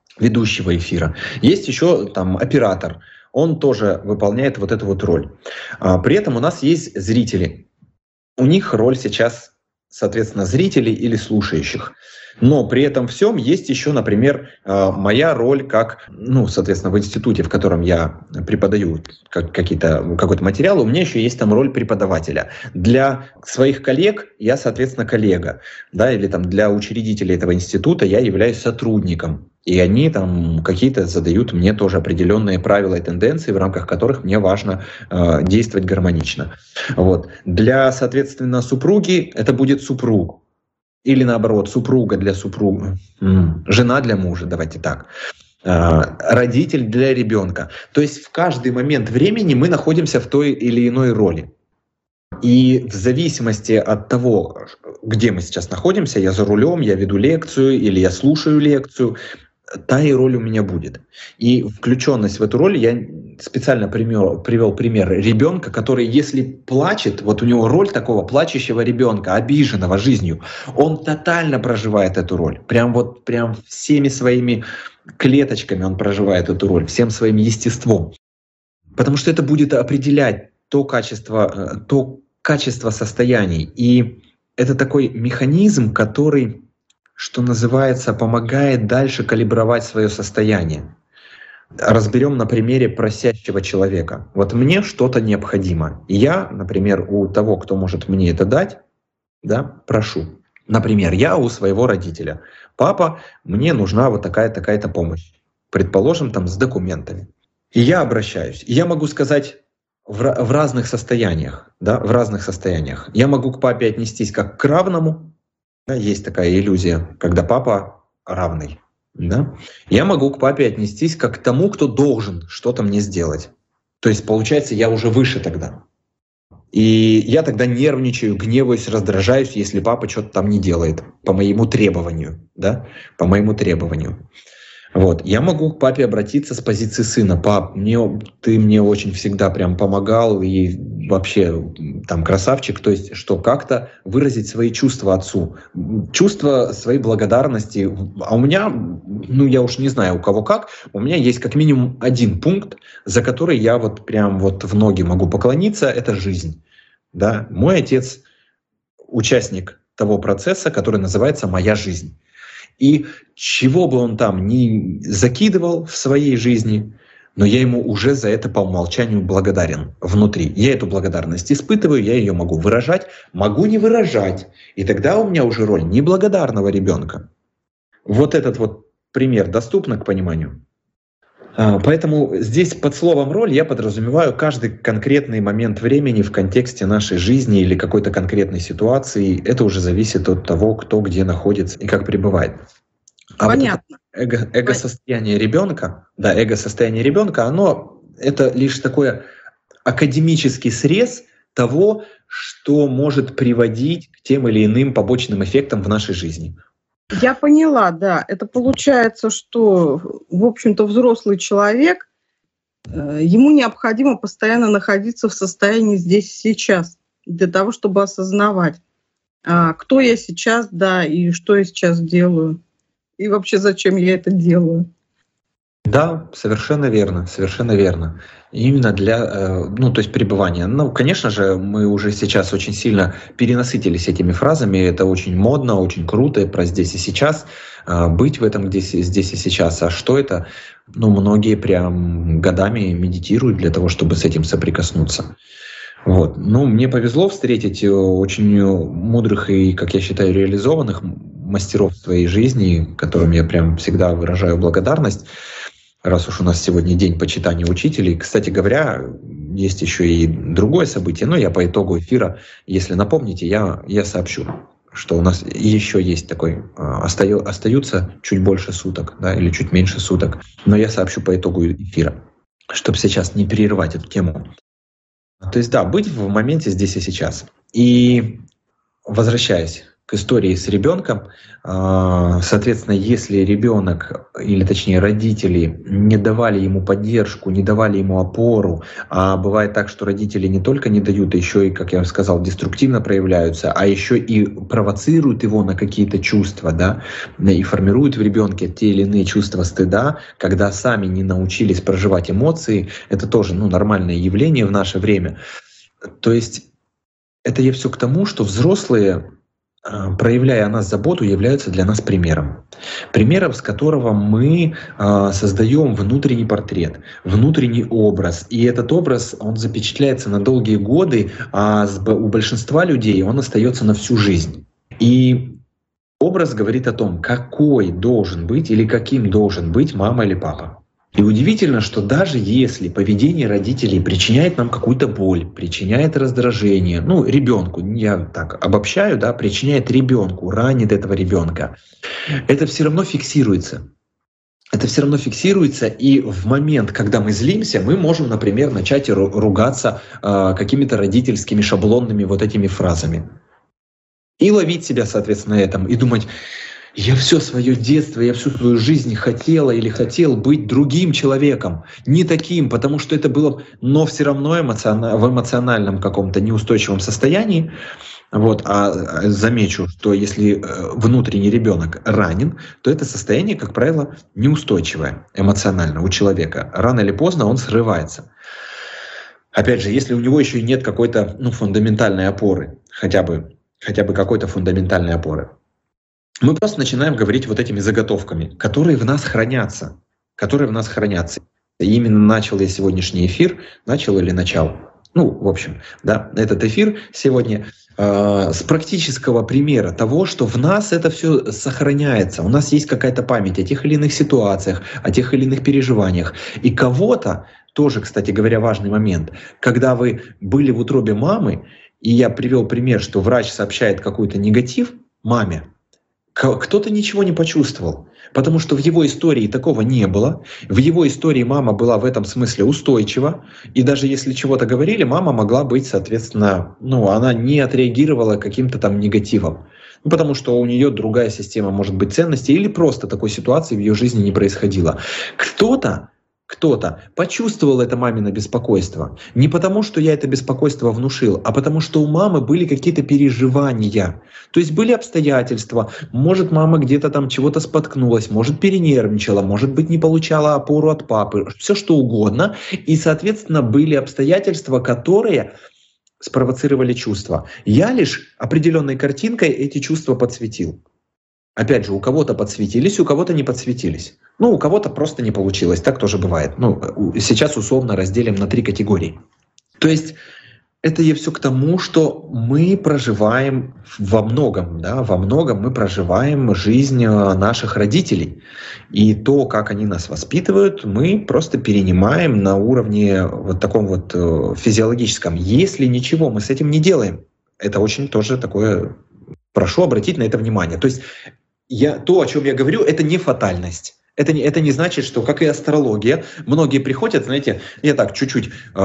Есть еще там оператор, он тоже выполняет вот эту вот роль. При этом у нас есть зрители. У них роль сейчас, соответственно, зрителей или слушающих. Но при этом всем есть еще, например, моя роль как, соответственно, в институте, в котором я преподаю какой-то материал, у меня еще есть там роль преподавателя. Для своих коллег я, соответственно, коллега, да, или там для учредителей этого института я являюсь сотрудником. И они там какие-то задают мне тоже определенные правила и тенденции, в рамках которых мне важно действовать гармонично. Вот. Для, соответственно, супруги это будет супруг. Или наоборот, супруга для супруга, жена для мужа, давайте так. Родитель для ребенка. То есть в каждый момент времени мы находимся в той или иной роли. И в зависимости от того, где мы сейчас находимся, я за рулем, я веду лекцию или я слушаю лекцию, та и роль у меня будет. И включенность в эту роль, я специально привел пример ребенка, который, если плачет, вот у него роль такого плачущего ребенка, обиженного жизнью, он тотально проживает эту роль. Прям всеми своими клеточками он проживает эту роль, всем своим естеством. Потому что это будет определять то качество состояний. И это такой механизм, который, что называется, помогает дальше калибровать свое состояние. Разберем на примере просящего человека. Вот мне что-то необходимо. И я, например, у того, кто может мне это дать, да, прошу. Например, я у своего родителя. Папа, мне нужна вот такая-то помощь. Предположим, там с документами. И я обращаюсь. И я могу сказать в разных состояниях. Да, в разных состояниях. Я могу к папе отнестись как к равному. Есть такая иллюзия, когда папа равный. Да? Я могу к папе отнестись как к тому, кто должен что-то мне сделать. То есть, получается, я уже выше тогда. И я тогда нервничаю, гневаюсь, раздражаюсь, если папа что-то там не делает по моему требованию. Да? По моему требованию. Вот. Я могу к папе обратиться с позиции сына. Пап, ты мне очень всегда прям помогал и вообще там красавчик. То есть, что как-то выразить свои чувства отцу. Чувства своей благодарности. А у меня, я уж не знаю у кого как, у меня есть как минимум один пункт, за который я вот прям вот в ноги могу поклониться. Это жизнь. Да? Мой отец участник того процесса, который называется «Моя жизнь». И чего бы он там ни закидывал в своей жизни, но я ему уже за это по умолчанию благодарен внутри. Я эту благодарность испытываю, я ее могу выражать, могу не выражать. И тогда у меня уже роль неблагодарного ребенка. Вот этот вот пример доступно к пониманию. Поэтому здесь под словом «роль» я подразумеваю каждый конкретный момент времени в контексте нашей жизни или какой-то конкретной ситуации. Это уже зависит от того, кто где находится и как пребывает. Понятно. Вот эго-состояние ребенка, оно это лишь такое академический срез того, что может приводить к тем или иным побочным эффектам в нашей жизни. Я поняла, да. Это получается, что, в общем-то, взрослый человек, ему необходимо постоянно находиться в состоянии здесь и сейчас, для того, чтобы осознавать, кто я сейчас, да, и что я сейчас делаю, и вообще зачем я это делаю. Да, совершенно верно, совершенно верно. Именно для, то есть пребывания. Ну, конечно же, мы уже сейчас очень сильно перенасытились этими фразами. Это очень модно, очень круто, и про здесь и сейчас, быть в этом здесь и сейчас. А что это? Ну, многие прям годами медитируют для того, чтобы с этим соприкоснуться. Вот. Ну, мне повезло встретить очень мудрых и, как я считаю, реализованных мастеров своей жизни, которым я прям всегда выражаю благодарность. Раз уж у нас сегодня день почитания учителей. Кстати говоря, есть еще и другое событие, но я по итогу эфира, если напомните, я сообщу, что у нас еще есть такой, остаются чуть больше суток, да, или чуть меньше суток, но я сообщу по итогу эфира, чтобы сейчас не перерывать эту тему. То есть да, быть в моменте здесь и сейчас. И возвращаясь к истории с ребенком, соответственно, если ребенок, или точнее родители, не давали ему поддержку, не давали ему опору, а бывает так, что родители не только не дают, а еще и, как я сказал, деструктивно проявляются, а еще и провоцируют его на какие-то чувства, да, и формируют в ребенке те или иные чувства стыда, когда сами не научились проживать эмоции, это тоже нормальное явление в наше время. То есть это я все к тому, что взрослые, проявляя о нас заботу, являются для нас примером. Примером, с которого мы создаем внутренний портрет, внутренний образ. И этот образ, он запечатляется на долгие годы, а у большинства людей он остается на всю жизнь. И образ говорит о том, какой должен быть или каким должен быть мама или папа. И удивительно, что даже если поведение родителей причиняет нам какую-то боль, причиняет раздражение, ребенку, я так обобщаю, да, причиняет ребенку, ранит этого ребенка, это все равно фиксируется. Это все равно фиксируется, и в момент, когда мы злимся, мы можем, например, начать ругаться какими-то родительскими шаблонными вот этими фразами. И ловить себя, соответственно, на этом, и думать: я все свое детство, я всю свою жизнь хотела или хотел быть другим человеком, не таким, потому что это было, но все равно в эмоциональном каком-то неустойчивом состоянии. Вот, а замечу, что если внутренний ребенок ранен, то это состояние, как правило, неустойчивое эмоционально у человека. Рано или поздно он срывается. Опять же, если у него еще и нет какой-то фундаментальной опоры, хотя бы какой-то фундаментальной опоры. Мы просто начинаем говорить вот этими заготовками, которые в нас хранятся. И именно начал я сегодняшний эфир, начал. В общем, да, этот эфир сегодня с практического примера того, что в нас это все сохраняется. У нас есть какая-то память о тех или иных ситуациях, о тех или иных переживаниях. И кого-то, тоже, кстати говоря, важный момент, когда вы были в утробе мамы, и я привел пример, что врач сообщает какой-то негатив маме, кто-то ничего не почувствовал, потому что в его истории такого не было. В его истории мама была в этом смысле устойчива, и даже если чего-то говорили, мама могла быть, соответственно, она не отреагировала каким-то там негативом, потому что у нее другая система, может быть, ценностей, или просто такой ситуации в ее жизни не происходило. Кто-то почувствовал это мамино беспокойство. Не потому, что я это беспокойство внушил, а потому, что у мамы были какие-то переживания. То есть были обстоятельства. Может, мама где-то там чего-то споткнулась, может, перенервничала, может быть, не получала опору от папы. Все что угодно. И, соответственно, были обстоятельства, которые спровоцировали чувства. Я лишь определенной картинкой эти чувства подсветил. Опять же, у кого-то подсветились, у кого-то не подсветились. У кого-то просто не получилось, так тоже бывает. Сейчас условно разделим на 3 категории. То есть это я все к тому, что мы проживаем во многом мы проживаем жизнь наших родителей. И то, как они нас воспитывают, мы просто перенимаем на уровне вот таком вот физиологическом. Если ничего мы с этим не делаем, это очень тоже такое... Прошу обратить на это внимание. То есть то, о чем я говорю, это не фатальность. Это не значит, что, как и астрология, многие приходят, знаете, я так чуть-чуть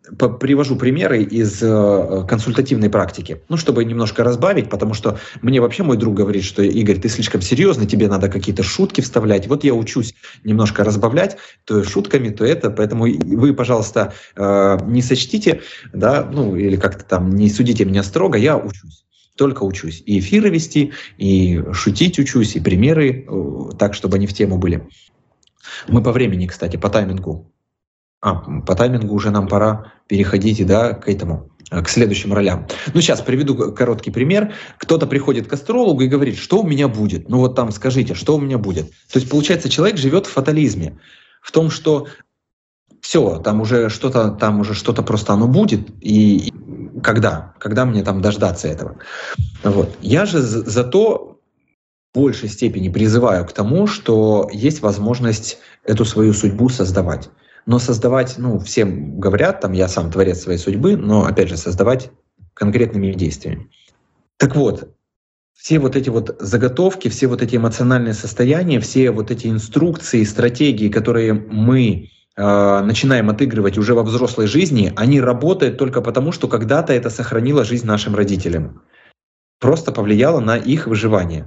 привожу примеры из консультативной практики, чтобы немножко разбавить, потому что мне вообще мой друг говорит, что Игорь, ты слишком серьезный, тебе надо какие-то шутки вставлять. Вот я учусь немножко разбавлять, то шутками, то это, поэтому вы, пожалуйста, не сочтите, да, или как-то там не судите меня строго, я учусь. Только учусь. И эфиры вести, и шутить учусь, и примеры так, чтобы они в тему были. Мы по времени, кстати, по таймингу. По таймингу уже нам пора переходить, да, к следующим ролям. Сейчас приведу короткий пример. Кто-то приходит к астрологу и говорит, что у меня будет? Там скажите, что у меня будет? То есть, получается, человек живет в фатализме. В том, что все, там уже что-то просто оно будет. И когда мне там дождаться этого? Я же зато в большей степени призываю к тому, что есть возможность эту свою судьбу создавать. Но создавать, всем говорят, я сам творец своей судьбы, но, опять же, создавать конкретными действиями. Так вот, все вот эти вот заготовки, все вот эти эмоциональные состояния, все вот эти инструкции, стратегии, которые мы начинаем отыгрывать уже во взрослой жизни, они работают только потому, что когда-то это сохранило жизнь нашим родителям. Просто повлияло на их выживание.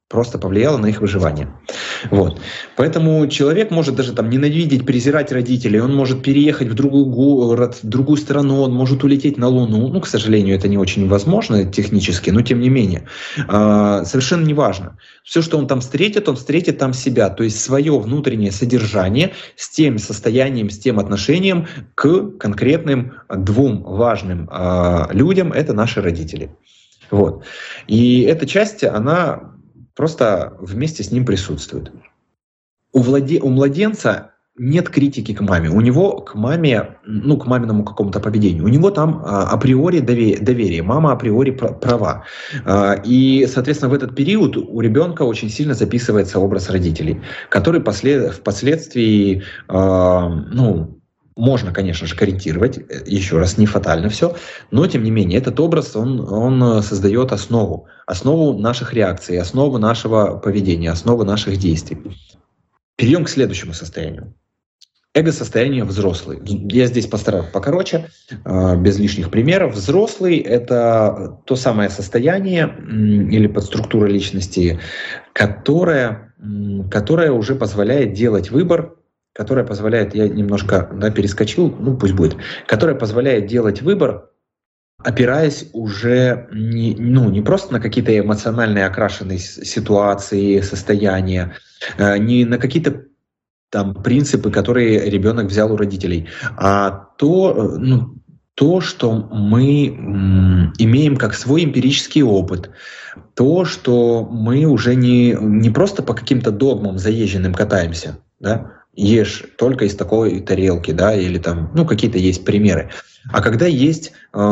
Поэтому человек может даже ненавидеть, презирать родителей, он может переехать в другой город, в другую страну, он может улететь на Луну. К сожалению, это не очень возможно технически, но тем не менее. Совершенно неважно. Все, что он там встретит, он встретит там себя, то есть свое внутреннее содержание с тем состоянием, с тем отношением к конкретным двум важным людям, это наши родители. И эта часть, она просто вместе с ним присутствует. У младенца нет критики к маме. У него к маме, к маминому какому-то поведению. У него там априори доверие. Мама априори права. И, соответственно, в этот период у ребенка очень сильно записывается образ родителей, который впоследствии, можно, конечно же, корректировать, еще раз, не фатально все, но, тем не менее, этот образ, он создает основу наших реакций, основу нашего поведения, основу наших действий. Перейдем к следующему состоянию. Эго-состояние взрослый. Я здесь постараюсь покороче, без лишних примеров. Взрослый — это то самое состояние или подструктура личности, которая уже позволяет делать выбор, которая позволяет, я немножко перескочил, пусть будет, которая позволяет делать выбор, опираясь уже не просто на какие-то эмоциональные окрашенные ситуации, состояния, не на какие-то принципы, которые ребенок взял у родителей, а то, что мы имеем как свой эмпирический опыт, то, что мы уже не просто по каким-то догмам заезженным катаемся, да, ешь только из такой тарелки, да, или какие-то есть примеры. А когда есть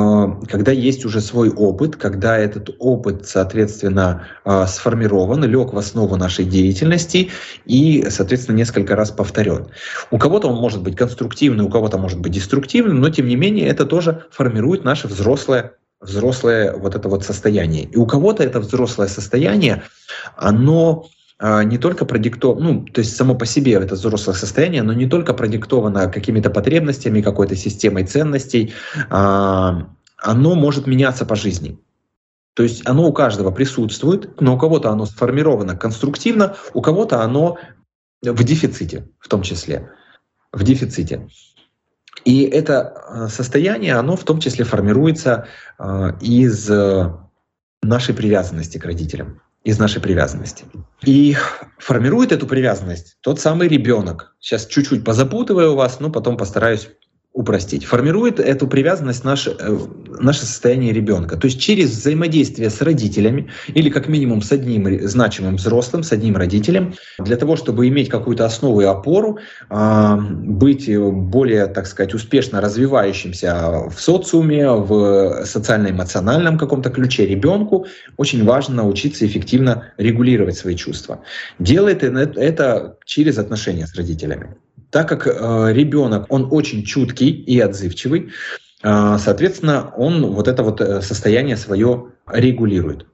уже свой опыт, когда этот опыт, соответственно, сформирован, лег в основу нашей деятельности и, соответственно, несколько раз повторен. У кого-то он может быть конструктивный, у кого-то может быть деструктивный, но, тем не менее, это тоже формирует наше взрослое вот это вот состояние. И у кого-то это взрослое состояние, оно не только продиктовано, то есть само по себе это взрослое состояние, но не только продиктовано какими-то потребностями, какой-то системой ценностей, оно может меняться по жизни. То есть оно у каждого присутствует, но у кого-то оно сформировано конструктивно, у кого-то оно в дефиците, в том числе, в дефиците. И это состояние, оно в том числе формируется из нашей привязанности к родителям. Из нашей привязанности. И формирует эту привязанность тот самый ребенок. Сейчас чуть-чуть позапутываю вас, но потом постараюсь упростить. Формирует эту привязанность наше состояние ребенка. То есть через взаимодействие с родителями или как минимум с одним значимым взрослым, с одним родителем, для того, чтобы иметь какую-то основу и опору, быть более, так сказать, успешно развивающимся в социуме, в социально-эмоциональном каком-то ключе ребенку, очень важно научиться эффективно регулировать свои чувства. Делает это через отношения с родителями. Так как ребенок, он очень чуткий и отзывчивый, соответственно, он вот это вот состояние свое регулирует.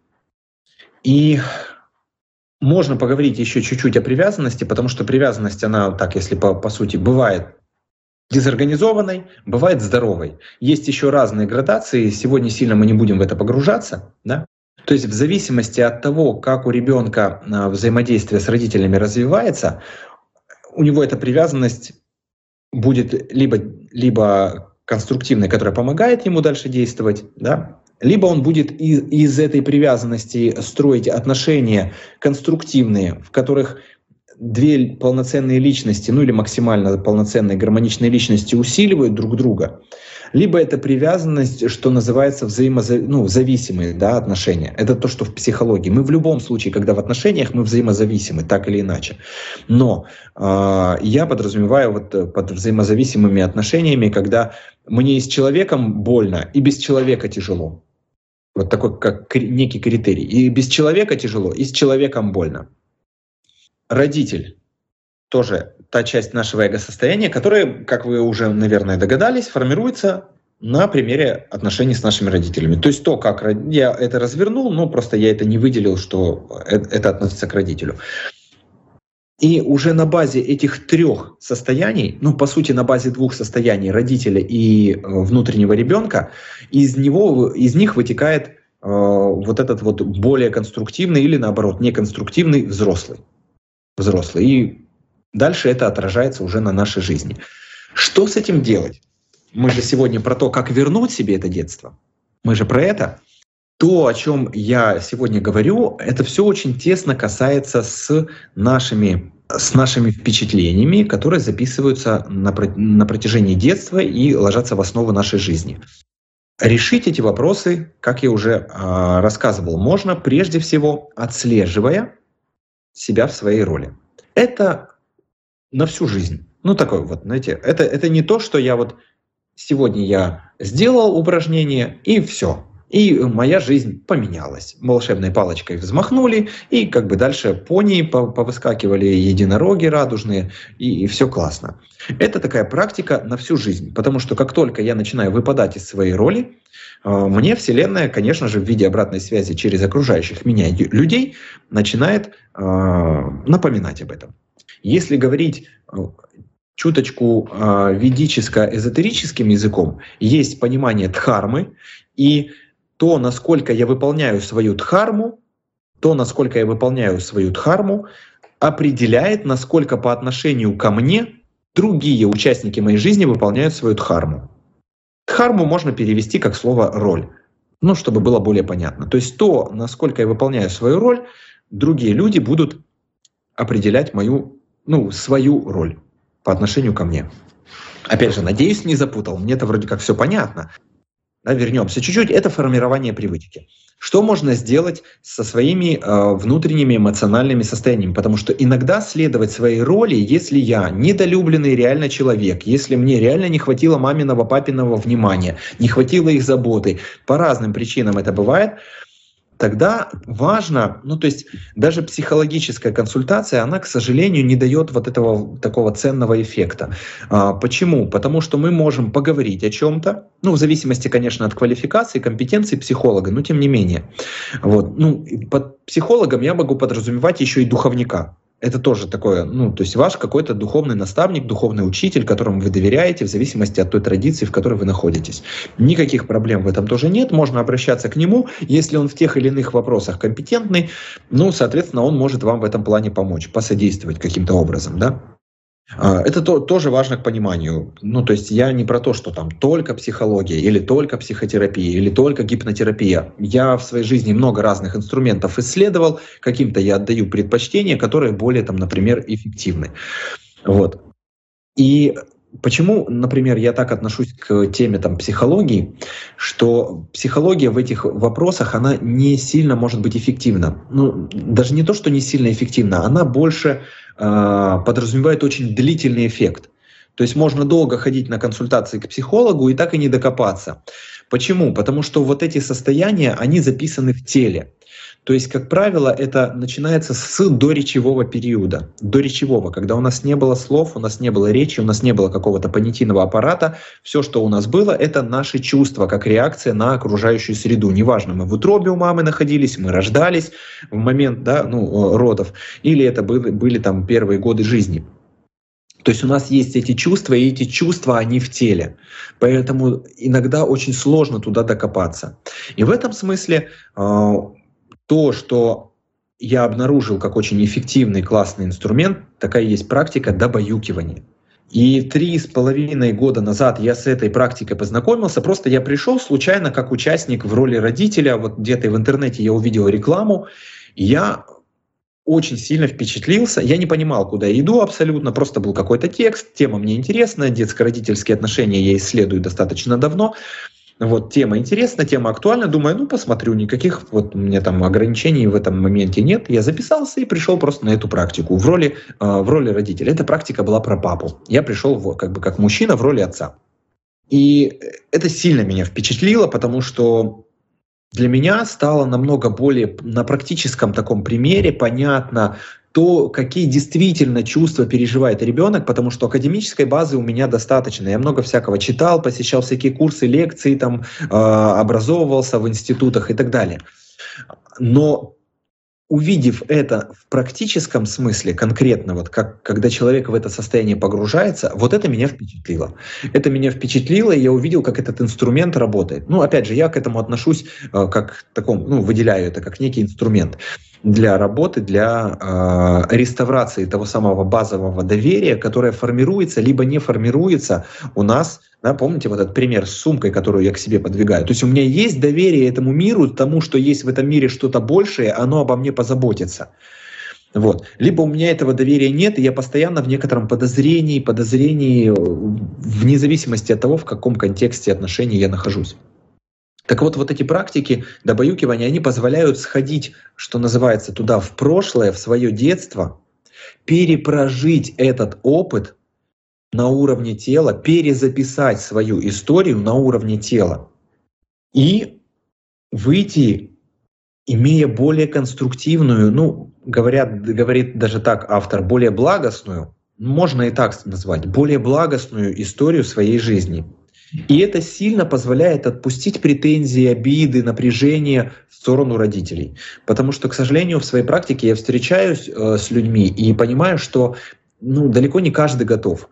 И можно поговорить еще чуть-чуть о привязанности, потому что привязанность, она так, если по сути, бывает дезорганизованной, бывает здоровой. Есть еще разные градации, сегодня сильно мы не будем в это погружаться. Да? То есть в зависимости от того, как у ребенка взаимодействие с родителями развивается, у него эта привязанность будет либо конструктивной, которая помогает ему дальше действовать, да? Либо он будет из этой привязанности строить отношения конструктивные, в которых две полноценные личности, ну или максимально полноценные гармоничные личности усиливают друг друга, либо это привязанность, что называется зависимые, да, отношения. Это то, что в психологии. Мы в любом случае, когда в отношениях, мы взаимозависимы, так или иначе. Но я подразумеваю под взаимозависимыми отношениями, когда мне и с человеком больно, и без человека тяжело. Вот такой как некий критерий. И без человека тяжело, и с человеком больно. Родитель тоже та часть нашего эго-состояния, которая, как вы уже, наверное, догадались, формируется на примере отношений с нашими родителями. То есть то, как я это развернул, но просто я это не выделил, что это относится к родителю. И уже на базе этих трех состояний, по сути, на базе двух состояний, родителя и внутреннего ребенка, из них вытекает вот этот вот более конструктивный или, наоборот, неконструктивный взрослый. И дальше это отражается уже на нашей жизни. Что с этим делать? Мы же сегодня про то, как вернуть себе это детство. Мы же про это. То, о чем я сегодня говорю, это все очень тесно касается с нашими впечатлениями, которые записываются на протяжении детства и ложатся в основу нашей жизни. Решить эти вопросы, как я уже рассказывал, можно прежде всего отслеживая себя в своей роли. Это на всю жизнь. Такой вот, знаете, это не то, что я сегодня я сделал упражнение и все. И моя жизнь поменялась. Волшебной палочкой взмахнули, и дальше пони повыскакивали, единороги радужные, и все классно. Это такая практика на всю жизнь, потому что как только я начинаю выпадать из своей роли, мне Вселенная, конечно же, в виде обратной связи через окружающих меня людей начинает напоминать об этом. Если говорить чуточку ведическо-эзотерическим языком, есть понимание дхармы, и то, насколько я выполняю свою дхарму, определяет, насколько по отношению ко мне другие участники моей жизни выполняют свою дхарму. Дхарму можно перевести как слово «роль», чтобы было более понятно. То есть то, насколько я выполняю свою роль, другие люди будут определять свою роль по отношению ко мне. Опять же, надеюсь, не запутал. Мне-то вроде как все понятно. Вернемся чуть-чуть. Это формирование привычки. Что можно сделать со своими внутренними эмоциональными состояниями? Потому что иногда следовать своей роли, если я недолюбленный реально человек, если мне реально не хватило маминого, папиного внимания, не хватило их заботы, по разным причинам это бывает, тогда важно, то есть даже психологическая консультация, она, к сожалению, не дает этого такого ценного эффекта. Почему? Потому что мы можем поговорить о чем-то, в зависимости, конечно, от квалификации, компетенции психолога, но тем не менее. Под психологом я могу подразумевать еще и духовника. Это тоже такое, то есть ваш какой-то духовный наставник, духовный учитель, которому вы доверяете в зависимости от той традиции, в которой вы находитесь. Никаких проблем в этом тоже нет, можно обращаться к нему, если он в тех или иных вопросах компетентный, соответственно, он может вам в этом плане помочь, посодействовать каким-то образом, да. Это тоже важно к пониманию. То есть я не про то, что там только психология, или только психотерапия, или только гипнотерапия. Я в своей жизни много разных инструментов исследовал, каким-то я отдаю предпочтения, которые более, например, эффективны. Вот. И почему, например, я так отношусь к теме психологии, что психология в этих вопросах, она не сильно может быть эффективна. Даже не то, что не сильно эффективна, она больше подразумевает очень длительный эффект. То есть можно долго ходить на консультации к психологу и так и не докопаться. Почему? Потому что эти состояния, они записаны в теле. То есть, как правило, это начинается с доречевого периода. Доречевого, когда у нас не было слов, у нас не было речи, у нас не было какого-то понятийного аппарата. Все, что у нас было, это наши чувства, как реакция на окружающую среду. Неважно, мы в утробе у мамы находились, мы рождались в момент родов, или это были первые годы жизни. То есть у нас есть эти чувства, и эти чувства, они в теле. Поэтому иногда очень сложно туда докопаться. И в этом смысле то, что я обнаружил как очень эффективный, классный инструмент, такая есть практика добаюкивания. И 3,5 года назад я с этой практикой познакомился. Просто я пришел случайно как участник в роли родителя. Вот где-то в интернете я увидел рекламу. И я очень сильно впечатлился. Я не понимал, куда я иду абсолютно. Просто был какой-то текст. Тема мне интересна. Детско-родительские отношения я исследую достаточно давно. Вот тема интересна, тема актуальна. Думаю, посмотрю, никаких вот у меня там ограничений в этом моменте нет. Я записался и пришел просто на эту практику в роли родителя. Эта практика была про папу. Я пришел как мужчина в роли отца. И это сильно меня впечатлило, потому что для меня стало намного более на практическом таком примере понятно то, какие действительно чувства переживает ребенок, потому что академической базы у меня достаточно. Я много всякого читал, посещал всякие курсы, лекции, там, образовывался в институтах и так далее. Но увидев это в практическом смысле, конкретно, вот когда человек в это состояние погружается, вот это меня впечатлило. Это меня впечатлило, и я увидел, как этот инструмент работает. Опять же, я к этому отношусь как к такому, выделяю это как некий инструмент для работы, для реставрации того самого базового доверия, которое формируется, либо не формируется у нас. Да, помните вот этот пример с сумкой, которую я к себе подвигаю? То есть у меня есть доверие этому миру, тому, что есть в этом мире что-то большее, оно обо мне позаботится. Вот. Либо у меня этого доверия нет, и я постоянно в некотором подозрении, вне зависимости от того, в каком контексте отношений я нахожусь. Так вот эти практики добаюкивания, они позволяют сходить, что называется, туда в прошлое, в свое детство, перепрожить этот опыт на уровне тела, перезаписать свою историю на уровне тела и выйти, имея более конструктивную, говорит даже так автор, более благостную, можно и так назвать, более благостную историю своей жизни. И это сильно позволяет отпустить претензии, обиды, напряжение в сторону родителей. Потому что, к сожалению, в своей практике я встречаюсь с людьми и понимаю, что далеко не каждый готов.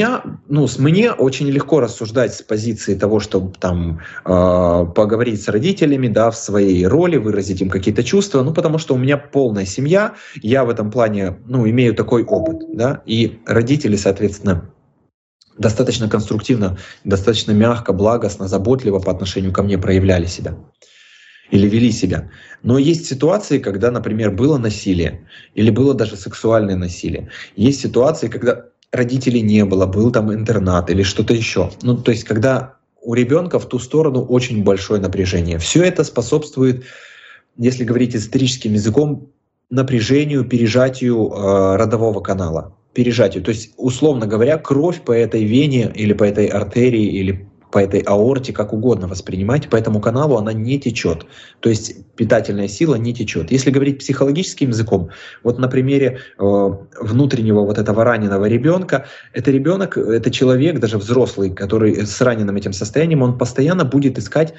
Мне очень легко рассуждать с позиции того, чтобы поговорить с родителями, в своей роли, выразить им какие-то чувства, потому что у меня полная семья, я в этом плане, имею такой опыт, и родители, соответственно, достаточно конструктивно, достаточно мягко, благостно, заботливо по отношению ко мне проявляли себя или вели себя. Но есть ситуации, когда, например, было насилие или было даже сексуальное насилие. Есть ситуации, когда родителей не было, был там интернат или что-то еще. То есть когда у ребенка в ту сторону очень большое напряжение. Все это способствует, если говорить эзотерическим языком, напряжению, пережатию родового канала. Пережатию. То есть, условно говоря, кровь по этой вене или по этой артерии или по этой аорте, как угодно воспринимать, по этому каналу она не течет. То есть питательная сила не течет. Если говорить психологическим языком, вот на примере внутреннего вот этого раненого ребенка, это человек, даже взрослый, который с раненым этим состоянием, он постоянно будет искать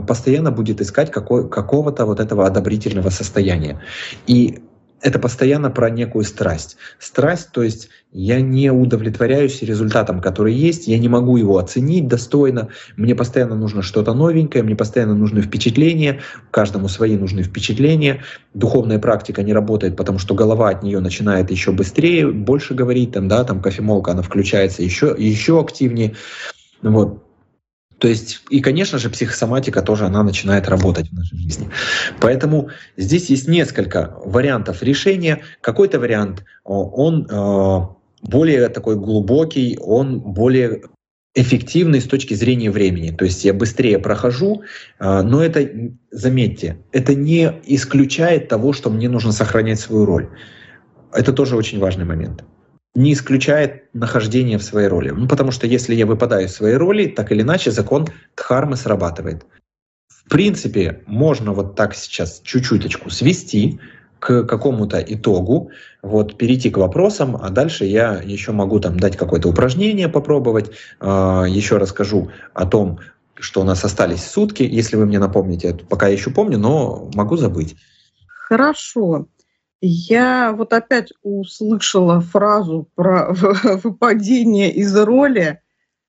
какого-то вот этого одобрительного состояния. И это постоянно про некую страсть. Страсть, то есть я не удовлетворяюсь результатом, который есть, я не могу его оценить достойно, мне постоянно нужно что-то новенькое, мне постоянно нужны впечатления, каждому свои нужны впечатления. Духовная практика не работает, потому что голова от нее начинает еще быстрее, больше говорить, там кофемолка, она включается еще активнее. Вот. То есть, и, конечно же, психосоматика тоже, она начинает работать в нашей жизни. Поэтому здесь есть несколько вариантов решения. Какой-то вариант, он более такой глубокий, он более эффективный с точки зрения времени. То есть я быстрее прохожу, но это, заметьте, это не исключает того, что мне нужно сохранять свою роль. Это тоже очень важный момент. Не исключает нахождение в своей роли. Потому что если я выпадаю из своей роли, так или иначе закон дхармы срабатывает. В принципе, можно вот так сейчас чуть-чуточку свести к какому-то итогу, перейти к вопросам, а дальше я еще могу дать какое-то упражнение попробовать, еще расскажу о том, что у нас остались сутки, если вы мне напомните, пока я еще помню, но могу забыть. Хорошо. Я вот опять услышала фразу про выпадение из роли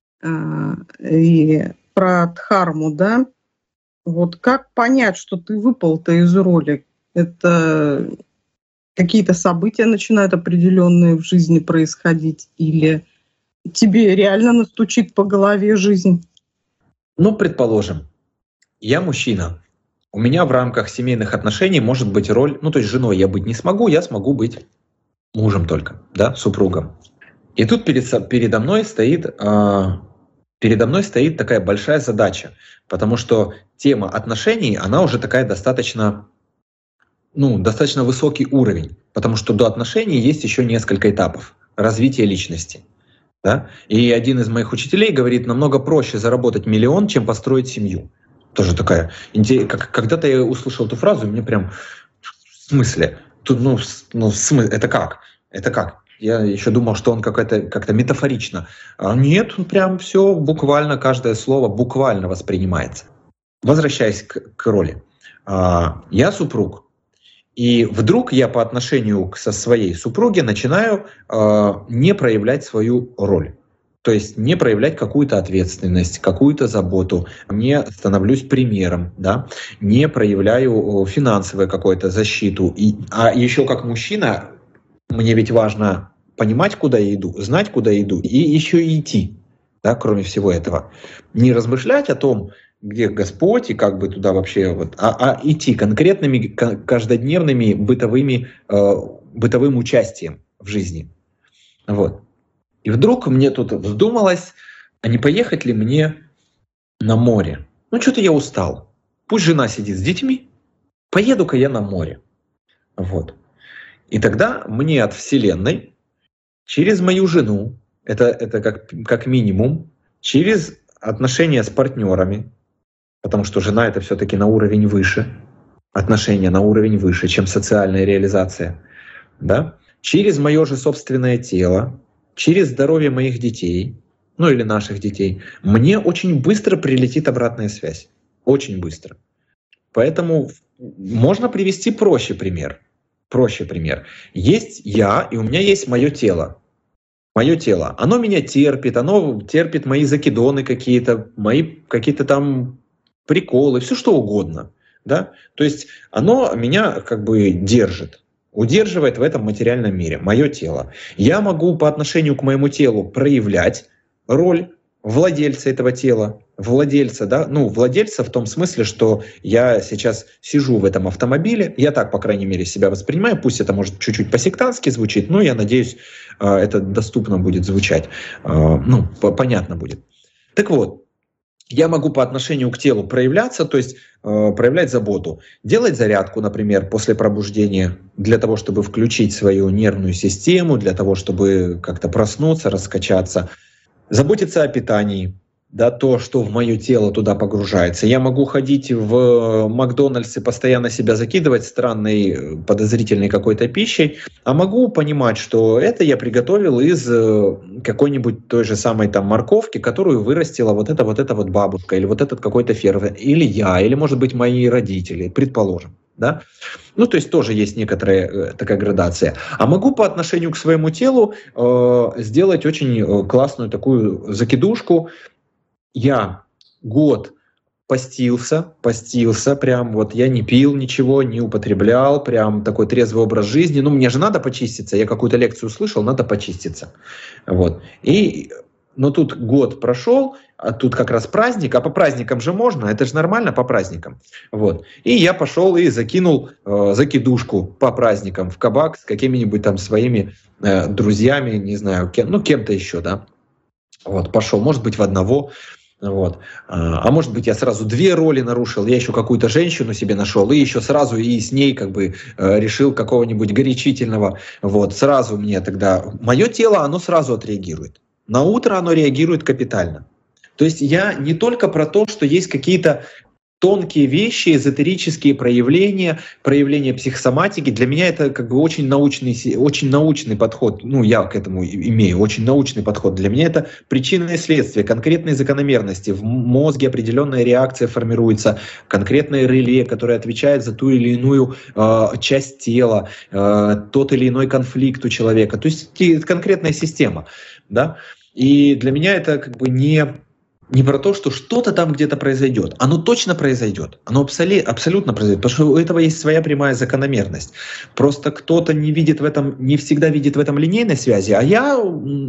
и про дхарму, да? Вот как понять, что ты выпал-то из роли? Это какие-то события начинают определенные в жизни происходить, или тебе реально настучит по голове жизнь? Ну, предположим, я мужчина. У меня в рамках семейных отношений может быть роль, ну, то есть женой я быть не смогу, я смогу быть мужем только, да, супругом. И тут передо мной стоит такая большая задача, потому что тема отношений, она уже такая достаточно высокий уровень, потому что до отношений есть еще несколько этапов развития личности. Да? И один из моих учителей говорит, намного проще заработать 1 000 000, чем построить семью. Тоже такая, когда-то я услышал эту фразу, мне прям, в смысле? Тут, это как? Это как? Я еще думал, что он как-то метафорично. А нет, прям все буквально, каждое слово буквально воспринимается. Возвращаясь к роли. Я супруг. И вдруг я по отношению со своей супруге начинаю не проявлять свою роль. То есть не проявлять какую-то ответственность, какую-то заботу, не становлюсь примером, да? Не проявляю финансовую какую-то защиту. А еще как мужчина, мне ведь важно понимать, куда я иду, знать, куда я иду, и еще и идти, да, кроме всего этого. Не размышлять о том, где Господь и как бы туда вообще, а идти конкретными, каждодневными бытовым участием в жизни. Вот. И вдруг мне тут вздумалось, а не поехать ли мне на море? Ну, что-то я устал. Пусть жена сидит с детьми, поеду-ка я на море. Вот. И тогда мне от Вселенной, через мою жену, это как минимум, через отношения с партнерами, потому что жена — это все-таки на уровень выше, отношения на уровень выше, чем социальная реализация, да? Через мое же собственное тело, через здоровье моих детей, ну или наших детей, мне очень быстро прилетит обратная связь. Очень быстро. Поэтому можно привести проще пример. Есть я, и у меня есть мое тело. Мое тело. Оно меня терпит, оно терпит мои закидоны какие-то, мои какие-то там приколы, все что угодно. Да? То есть оно меня как бы держит. Удерживает в этом материальном мире, мое тело. Я могу по отношению к моему телу проявлять роль владельца этого тела, владельца, да, владельца в том смысле, что я сейчас сижу в этом автомобиле, я так, по крайней мере, себя воспринимаю, пусть это может чуть-чуть по-сектантски звучит, но я надеюсь, это доступно будет звучать, понятно будет. Так вот, я могу по отношению к телу проявляться, то есть проявлять заботу, делать зарядку, например, после пробуждения, для того, чтобы включить свою нервную систему, для того, чтобы как-то проснуться, раскачаться, заботиться о питании, да, то, что в мое тело туда погружается. Я могу ходить в Макдональдс и постоянно себя закидывать странной, подозрительной какой-то пищей, а могу понимать, что это я приготовил из какой-нибудь той же самой там морковки, которую вырастила вот эта вот бабушка, или вот этот какой-то фермер, или я, или, может быть, мои родители, предположим. Да? То есть тоже есть некоторая такая градация. А могу по отношению к своему телу сделать очень классную такую закидушку. Я год постился, прям вот я не пил ничего, не употреблял, прям такой трезвый образ жизни. Мне же надо почиститься, я какую-то лекцию услышал, надо почиститься. Вот. Но тут год прошел, а тут как раз праздник, а по праздникам же можно, это же нормально по праздникам. Вот. И я пошел и закинул закидушку по праздникам в кабак с какими-нибудь там своими друзьями, не знаю, кем-то еще, да. Вот, пошел, может быть, в одного. Вот. А может быть, я сразу 2 роли нарушил, я еще какую-то женщину себе нашел, и еще сразу и с ней как бы решил какого-нибудь горячительного. Вот. Сразу мне тогда, мое тело, оно сразу отреагирует. На утро оно реагирует капитально. То есть я не только про то, что есть какие-то тонкие вещи, эзотерические проявления психосоматики. Для меня это как бы очень научный подход. Ну, я к этому имею очень научный подход. Для меня это причины и следствия, конкретные закономерности. В мозге определенная реакция формируется, конкретное реле, которое отвечает за ту или иную часть тела, тот или иной конфликт у человека. То есть конкретная система. Да? И для меня это как бы не про то, что что-то там где-то произойдет. Оно точно произойдет. Оно абсолютно произойдет. Потому что у этого есть своя прямая закономерность. Просто кто-то не всегда видит в этом линейной связи, а я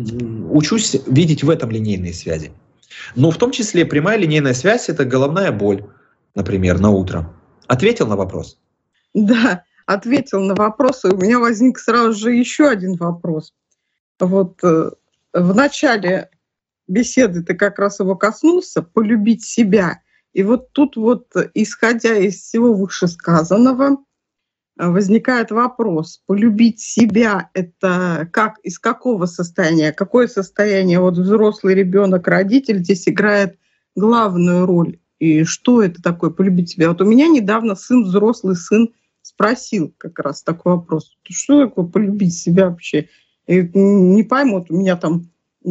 учусь видеть в этом линейные связи. Но в том числе прямая линейная связь — это головная боль, например, на утро. Ответил на вопрос? Да, ответил на вопрос. И у меня возник сразу же еще один вопрос. Вот в начале беседы ты как раз его коснулся, полюбить себя. И вот тут вот, исходя из всего вышесказанного, возникает вопрос, полюбить себя — это как, из какого состояния? Какое состояние вот взрослый ребенок, родитель здесь играет главную роль? И что это такое полюбить себя? Вот у меня недавно взрослый сын спросил как раз такой вопрос. Что такое полюбить себя вообще? И не поймут, у меня там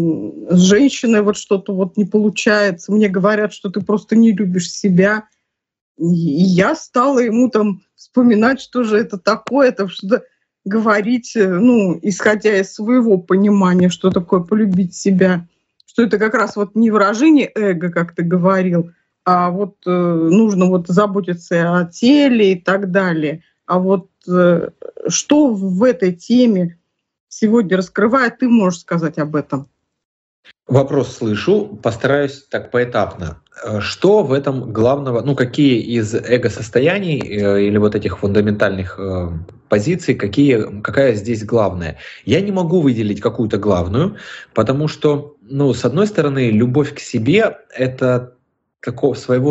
с женщиной вот что-то вот не получается, мне говорят, что ты просто не любишь себя. И я стала ему там вспоминать, что же это такое, там что-то говорить, ну, исходя из своего понимания, что такое полюбить себя, что это как раз вот не выражение эго, как ты говорил, а вот нужно вот заботиться о теле и так далее. А вот что в этой теме сегодня раскрывает, ты можешь сказать об этом? Вопрос слышу, постараюсь так поэтапно. Что в этом главного, ну какие из эго-состояний или вот этих фундаментальных позиций, какая здесь главная? Я не могу выделить какую-то главную, потому что, ну, с одной стороны, любовь к себе — это своего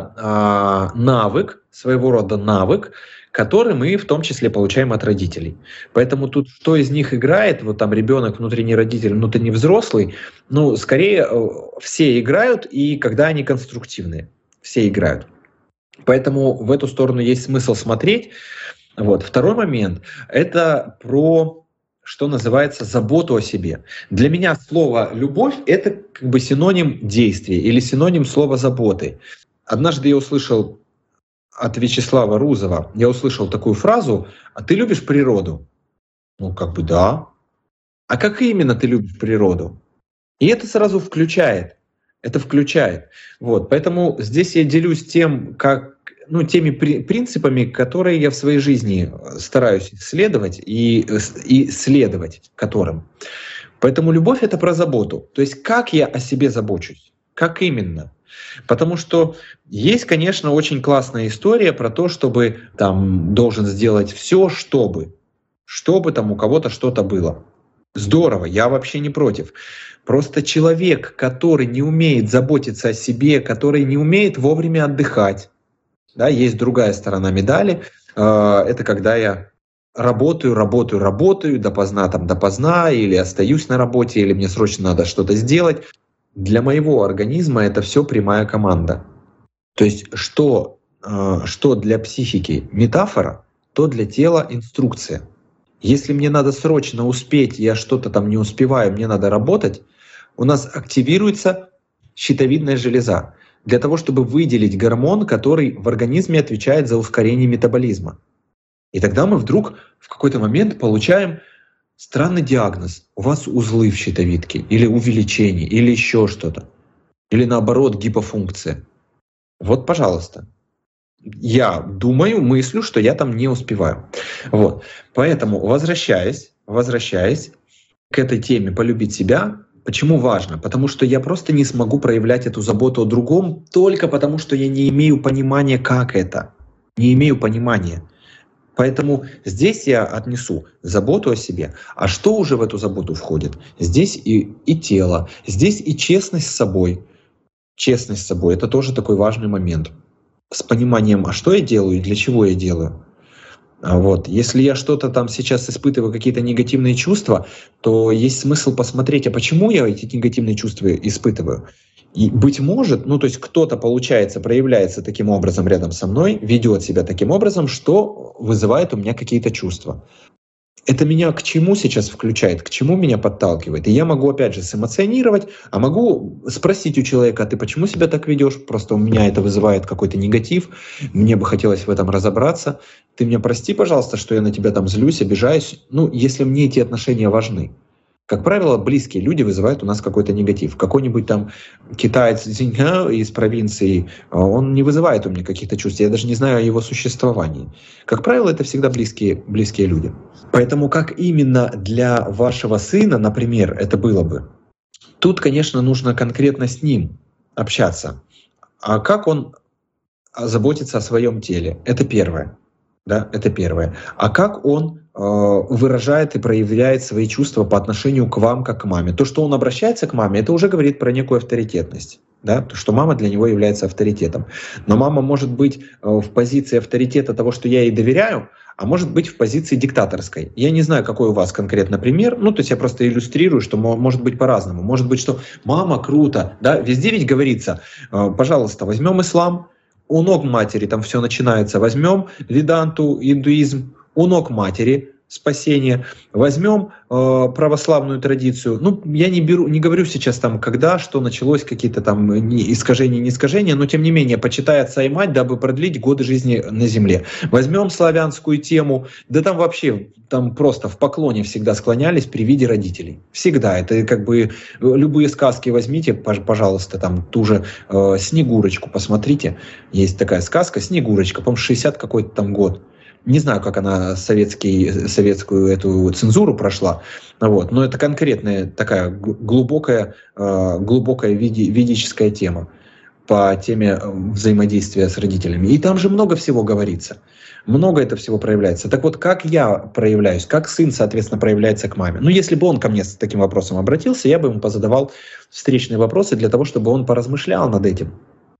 рода навык, который мы в том числе получаем от родителей. Поэтому тут что из них играет, вот там ребенок, внутренний родитель, внутренний взрослый, ну, скорее все играют, и когда они конструктивные, все играют. Поэтому в эту сторону есть смысл смотреть. Вот. Второй момент — это про, что называется, заботу о себе. Для меня слово «любовь» — это как бы синоним действия или синоним слова «заботы». Однажды я услышал от Вячеслава Рузова, я услышал такую фразу: «А ты любишь природу?» Ну, как бы да. А как именно ты любишь природу? И это сразу включает. Это включает. Вот. Поэтому здесь я делюсь теми принципами, которые я в своей жизни стараюсь исследовать и следовать которым. Поэтому любовь — это про заботу. То есть как я о себе забочусь? Как именно? Потому что есть, конечно, очень классная история про то, чтобы там должен сделать все, чтобы там у кого-то что-то было. Здорово, я вообще не против. Просто человек, который не умеет заботиться о себе, который не умеет вовремя отдыхать, да, есть другая сторона медали. Это когда я работаю допоздна, или остаюсь на работе, или мне срочно надо что-то сделать. Для моего организма это все прямая команда. То есть что для психики метафора, то для тела инструкция. Если мне надо срочно успеть, я что-то там не успеваю, мне надо работать, у нас активируется щитовидная железа для того, чтобы выделить гормон, который в организме отвечает за ускорение метаболизма. И тогда мы вдруг в какой-то момент получаем странный диагноз. У вас узлы в щитовидке, или увеличение, или еще что-то. Или наоборот, гипофункция. Вот, пожалуйста. Я думаю, мыслю, что я там не успеваю. Вот. Поэтому, возвращаясь к этой теме полюбить себя, почему важно? Потому что я просто не смогу проявлять эту заботу о другом только потому, что я не имею понимания, как это. Не имею понимания. Поэтому здесь я отнесу заботу о себе. А что уже в эту заботу входит? Здесь и тело, здесь и честность с собой. Честность с собой — это тоже такой важный момент. С пониманием, а что я делаю и для чего я делаю. Вот. Если я что-то там сейчас испытываю, какие-то негативные чувства, то есть смысл посмотреть, а почему я эти негативные чувства испытываю. И, быть может, то есть кто-то, получается, проявляется таким образом рядом со мной, ведет себя таким образом, что вызывает у меня какие-то чувства. Это меня к чему сейчас включает, к чему меня подталкивает? И я могу, опять же, сэмоционировать, а могу спросить у человека: а ты почему себя так ведешь? Просто у меня это вызывает какой-то негатив, мне бы хотелось в этом разобраться. Ты меня прости, пожалуйста, что я на тебя там злюсь, обижаюсь. Если мне эти отношения важны. Как правило, близкие люди вызывают у нас какой-то негатив. Какой-нибудь там китаец из провинции, он не вызывает у меня каких-то чувств. Я даже не знаю о его существовании. Как правило, это всегда близкие люди. Поэтому как именно для вашего сына, например, это было бы? Тут, конечно, нужно конкретно с ним общаться. А как он заботится о своем теле? Это первое. Да, это первое. А как он выражает и проявляет свои чувства по отношению к вам, как к маме? То, что он обращается к маме, это уже говорит про некую авторитетность. Да? То, что мама для него является авторитетом. Но мама может быть в позиции авторитета того, что я ей доверяю, а может быть в позиции диктаторской. Я не знаю, какой у вас конкретно пример. То есть я просто иллюстрирую, что может быть по-разному. Может быть, что мама круто. Да? Везде ведь говорится: пожалуйста, возьмем ислам, у ног матери там все начинается. Возьмем веданту, индуизм, у ног матери спасение. Возьмем православную традицию. Я не говорю сейчас там, когда, что началось, какие-то там искажения, не искажения, но тем не менее, почитай отца и мать, дабы продлить годы жизни на земле. Возьмем славянскую тему, да там вообще, там просто в поклоне всегда склонялись при виде родителей. Всегда. Это как бы любые сказки возьмите, пожалуйста, там ту же Снегурочку посмотрите. Есть такая сказка «Снегурочка», по-моему, 60 какой-то там год. Не знаю, как она советскую эту цензуру прошла, но это конкретная такая глубокая ведическая тема по теме взаимодействия с родителями. И там же много всего говорится, много это всего проявляется. Так вот, как я проявляюсь, как сын, соответственно, проявляется к маме? Если бы он ко мне с таким вопросом обратился, я бы ему позадавал встречные вопросы для того, чтобы он поразмышлял над этим.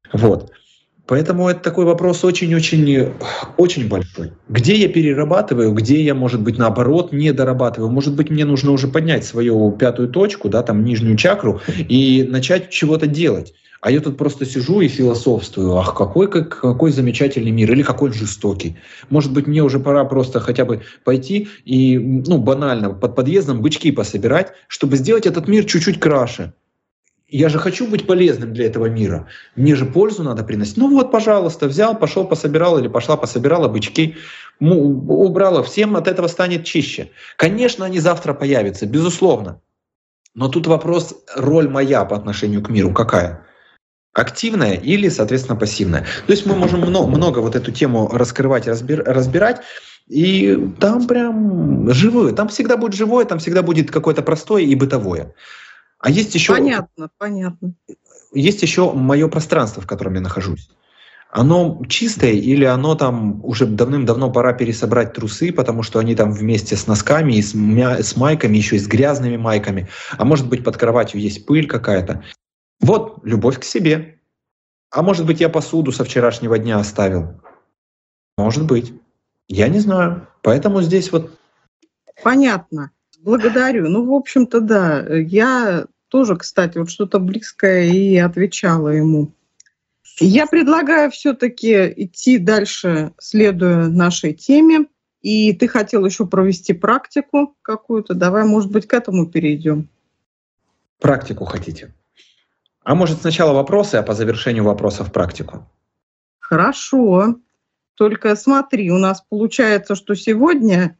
Поэтому это такой вопрос очень большой. Где я перерабатываю, где я, может быть, наоборот, не дорабатываю. Может быть, мне нужно уже поднять свою пятую точку, да, там нижнюю чакру, и начать чего-то делать. А я тут просто сижу и философствую. Ах, какой замечательный мир, или какой жестокий. Может быть, мне уже пора просто хотя бы пойти и, банально, под подъездом бычки пособирать, чтобы сделать этот мир чуть-чуть краше. Я же хочу быть полезным для этого мира. Мне же пользу надо приносить. Пожалуйста, взял, пошел пособирал или пошла пособирала бычки, убрала. Всем от этого станет чище. Конечно, они завтра появятся, безусловно. Но тут вопрос, роль моя по отношению к миру какая? Активная или, соответственно, пассивная? То есть мы можем много эту тему раскрывать, разбирать. И там прям живое. Там всегда будет живое, там всегда будет какое-то простое и бытовое. А есть еще... Понятно. Есть еще мое пространство, в котором я нахожусь. Оно чистое или оно там уже давным-давно пора пересобрать трусы, потому что они там вместе с носками и с майками, еще и с грязными майками. А может быть, под кроватью есть пыль какая-то. Любовь к себе. А может быть, я посуду со вчерашнего дня оставил. Может быть. Я не знаю. Поэтому здесь Понятно. Благодарю. В общем-то, да. Я тоже, кстати, что-то близкое и отвечала ему. Я предлагаю все-таки идти дальше, следуя нашей теме. И ты хотел еще провести практику какую-то. Давай, может быть, к этому перейдем. Практику хотите? А может, сначала вопросы, а по завершению вопросов практику? Хорошо. Только смотри, у нас получается, что сегодня...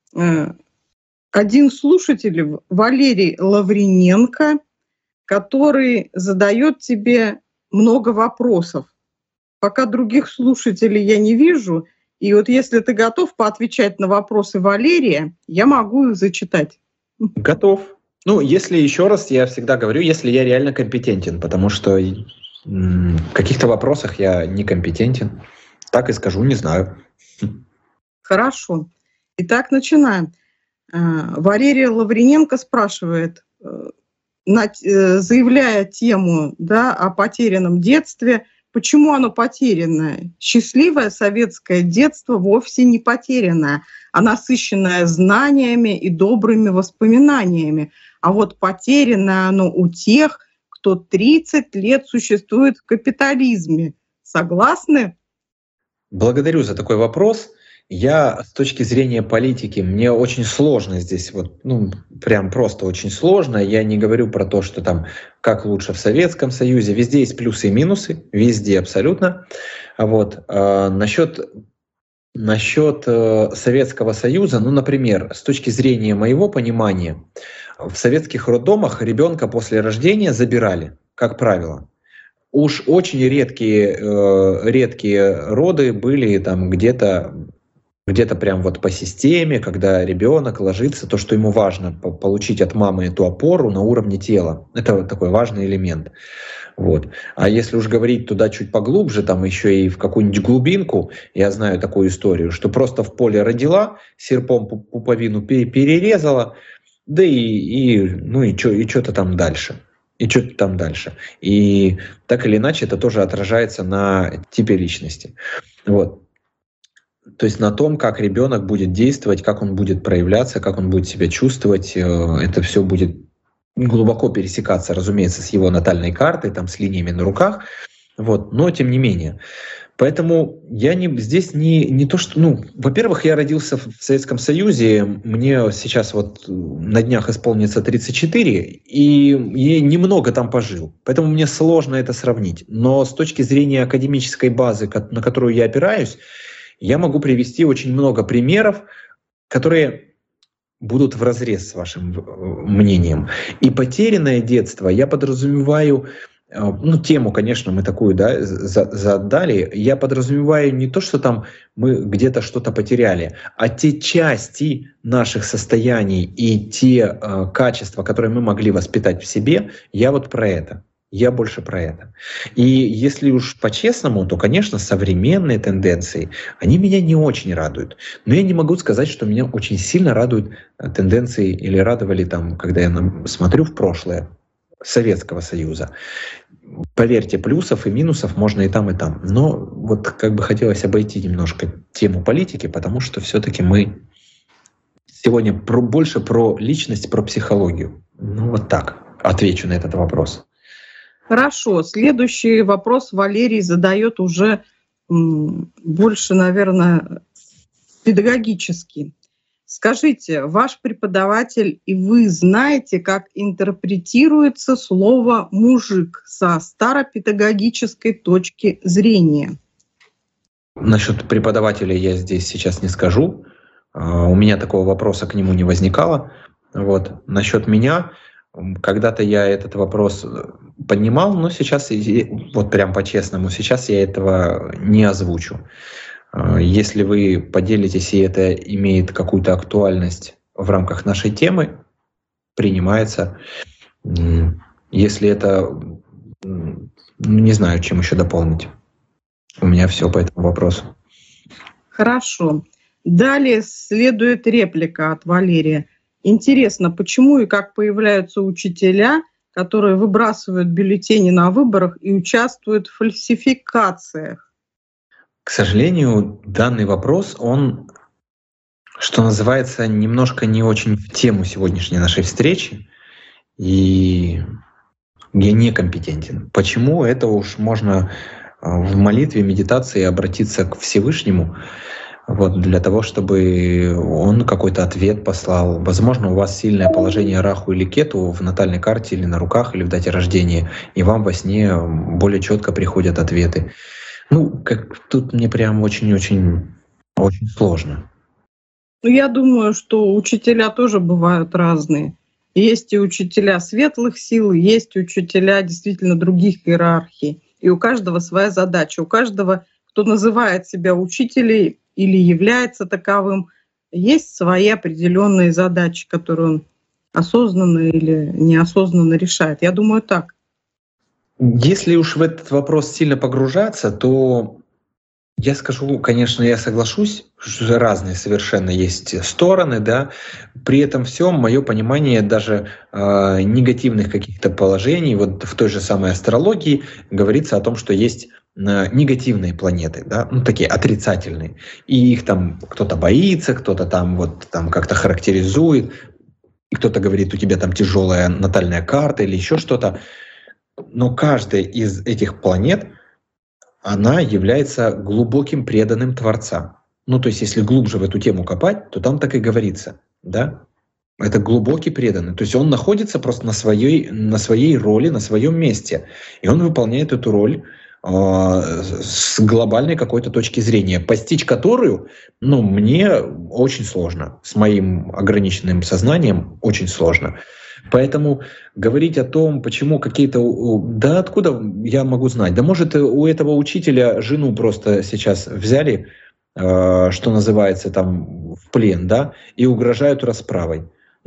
один слушатель, Валерий Лавриненко, который задает тебе много вопросов. Пока других слушателей я не вижу. И если ты готов поотвечать на вопросы Валерия, я могу их зачитать. Готов. Если еще раз, я всегда говорю, если я реально компетентен, потому что в каких-то вопросах я некомпетентен. Так и скажу, не знаю. Хорошо. Итак, начинаем. Валерий Лавриненко спрашивает, заявляя тему о потерянном детстве, почему оно потерянное? Счастливое советское детство вовсе не потерянное, а насыщенное знаниями и добрыми воспоминаниями. А потерянное оно у тех, кто 30 лет существует в капитализме. Согласны? Благодарю за такой вопрос. Я с точки зрения политики, мне очень сложно здесь, прям просто очень сложно. Я не говорю про то, что там как лучше в Советском Союзе. Везде есть плюсы и минусы, везде абсолютно. Насчет Советского Союза, например, с точки зрения моего понимания, в советских роддомах ребенка после рождения забирали, как правило. Уж очень редкие роды были там где-то прям по системе, когда ребенок ложится, то, что ему важно, получить от мамы эту опору на уровне тела. Это такой важный элемент. А если уж говорить туда чуть поглубже, там еще и в какую-нибудь глубинку, я знаю такую историю, что просто в поле родила, серпом пуповину перерезала, да и что-то там дальше. И так или иначе это тоже отражается на типе личности. То есть на том, как ребенок будет действовать, как он будет проявляться, как он будет себя чувствовать, это все будет глубоко пересекаться, разумеется, с его натальной картой, там, с линиями на руках, но тем не менее. Поэтому я здесь не то, что... во-первых, я родился в Советском Союзе, мне сейчас на днях исполнится 34, и немного там пожил. Поэтому мне сложно это сравнить. Но с точки зрения академической базы, на которую я опираюсь, я могу привести очень много примеров, которые будут вразрез с вашим мнением. И потерянное детство, я подразумеваю, тему, конечно, мы такую задали, я подразумеваю не то, что там мы где-то что-то потеряли, а те части наших состояний и те качества, которые мы могли воспитать в себе, я про это. Я больше про это. И если уж по-честному, то, конечно, современные тенденции, они меня не очень радуют. Но я не могу сказать, что меня очень сильно радуют тенденции или радовали когда я смотрю в прошлое Советского Союза. Поверьте, плюсов и минусов можно и там, и там. Но хотелось обойти немножко тему политики, потому что все-таки мы сегодня больше про личность, про психологию. Так отвечу на этот вопрос. Хорошо. Следующий вопрос Валерий задает уже больше, наверное, педагогический. Скажите, ваш преподаватель и вы знаете, как интерпретируется слово «мужик» со старопедагогической точки зрения? Насчет преподавателя я здесь сейчас не скажу. У меня такого вопроса к нему не возникало. Насчет меня, когда-то я этот вопрос поднимал, но сейчас, прям по-честному, сейчас я этого не озвучу. Если вы поделитесь, и это имеет какую-то актуальность в рамках нашей темы, принимается. Если это, не знаю, чем еще дополнить. У меня все по этому вопросу. Хорошо. Далее следует реплика от Валерия. Интересно, почему и как появляются учителя, которые выбрасывают бюллетени на выборах и участвуют в фальсификациях? К сожалению, данный вопрос, он, что называется, немножко не очень в тему сегодняшней нашей встречи, и я некомпетентен. Почему? Это уж можно в молитве, медитации обратиться к Всевышнему, для того, чтобы он какой-то ответ послал. Возможно, у вас сильное положение Раху или Кету в натальной карте или на руках, или в дате рождения, и вам во сне более четко приходят ответы. Тут мне прям очень-очень сложно. Я думаю, что учителя тоже бывают разные. Есть и учителя светлых сил, есть учителя действительно других иерархий. И у каждого своя задача. У каждого, кто называет себя учителем или является таковым, есть свои определенные задачи, которые он осознанно или неосознанно решает. Я думаю, так. Если уж в этот вопрос сильно погружаться, то я скажу, конечно, я соглашусь, что разные совершенно есть стороны, да. При этом всем мое понимание даже негативных каких-то положений, в той же самой астрологии говорится о том, что есть негативные планеты, да, такие отрицательные, и их там кто-то боится, кто-то там как-то характеризует, и кто-то говорит, у тебя там тяжелая натальная карта или еще что-то. Но каждая из этих планет, она является глубоким преданным Творца. Ну, то есть, если глубже в эту тему копать, то там так и говорится, да? Это глубокий преданный. То есть он находится просто на своей роли, на своем месте. И он выполняет эту роль с глобальной какой-то точки зрения, постичь которую, ну, мне очень сложно. С моим ограниченным сознанием очень сложно. Поэтому говорить о том, почему какие-то... Да откуда я могу знать? Да может, у этого учителя жену просто сейчас взяли, что называется, там, в плен, да, и угрожают расправой.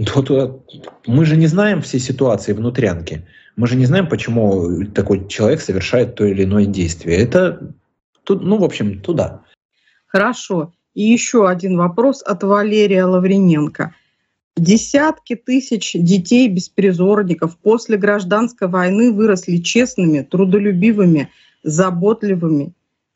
Мы же не знаем все ситуации внутрянки. Мы же не знаем, почему такой человек совершает то или иное действие. Это, ну, в общем, туда. Хорошо. И еще один вопрос от Валерия Лавриненко. Десятки тысяч детей-беспризорников после гражданской войны выросли честными, трудолюбивыми, заботливыми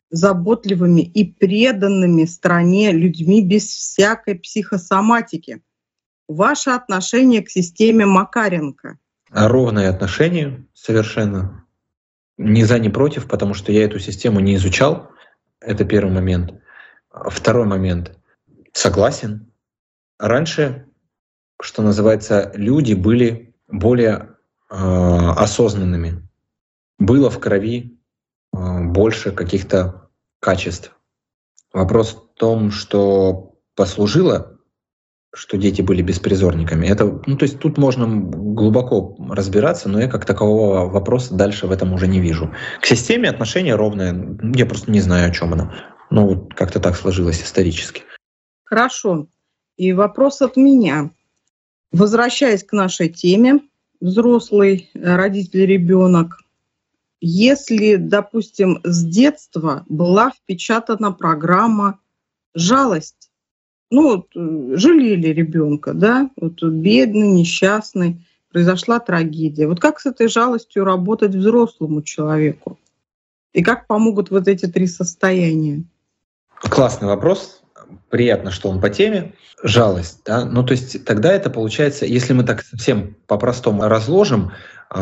и преданными стране людьми без всякой психосоматики. Ваше отношение к системе Макаренко? Ровное отношение совершенно. Ни за, ни против, потому что я эту систему не изучал. Это первый момент. Второй момент. Согласен. Раньше, что называется, люди были более осознанными. Было в крови больше каких-то качеств. Вопрос в том, что послужило, что дети были беспризорниками. Это, ну, то есть тут можно глубоко разбираться, но я как такового вопроса дальше в этом уже не вижу. К системе отношение ровное. Я просто не знаю, о чем она. Ну, вот как-то так сложилось исторически. Хорошо. И вопрос от меня. Возвращаясь к нашей теме, взрослый, родитель, ребенок, если, допустим, с детства была впечатана программа «жалость», ну, вот, жалели ребенка, да, вот бедный, несчастный, произошла трагедия. Вот как с этой жалостью работать взрослому человеку? И как помогут вот эти три состояния? Классный вопрос. Приятно, что он по теме. Жалость, да. Ну, то есть тогда это получается, если мы так совсем по-простому разложим,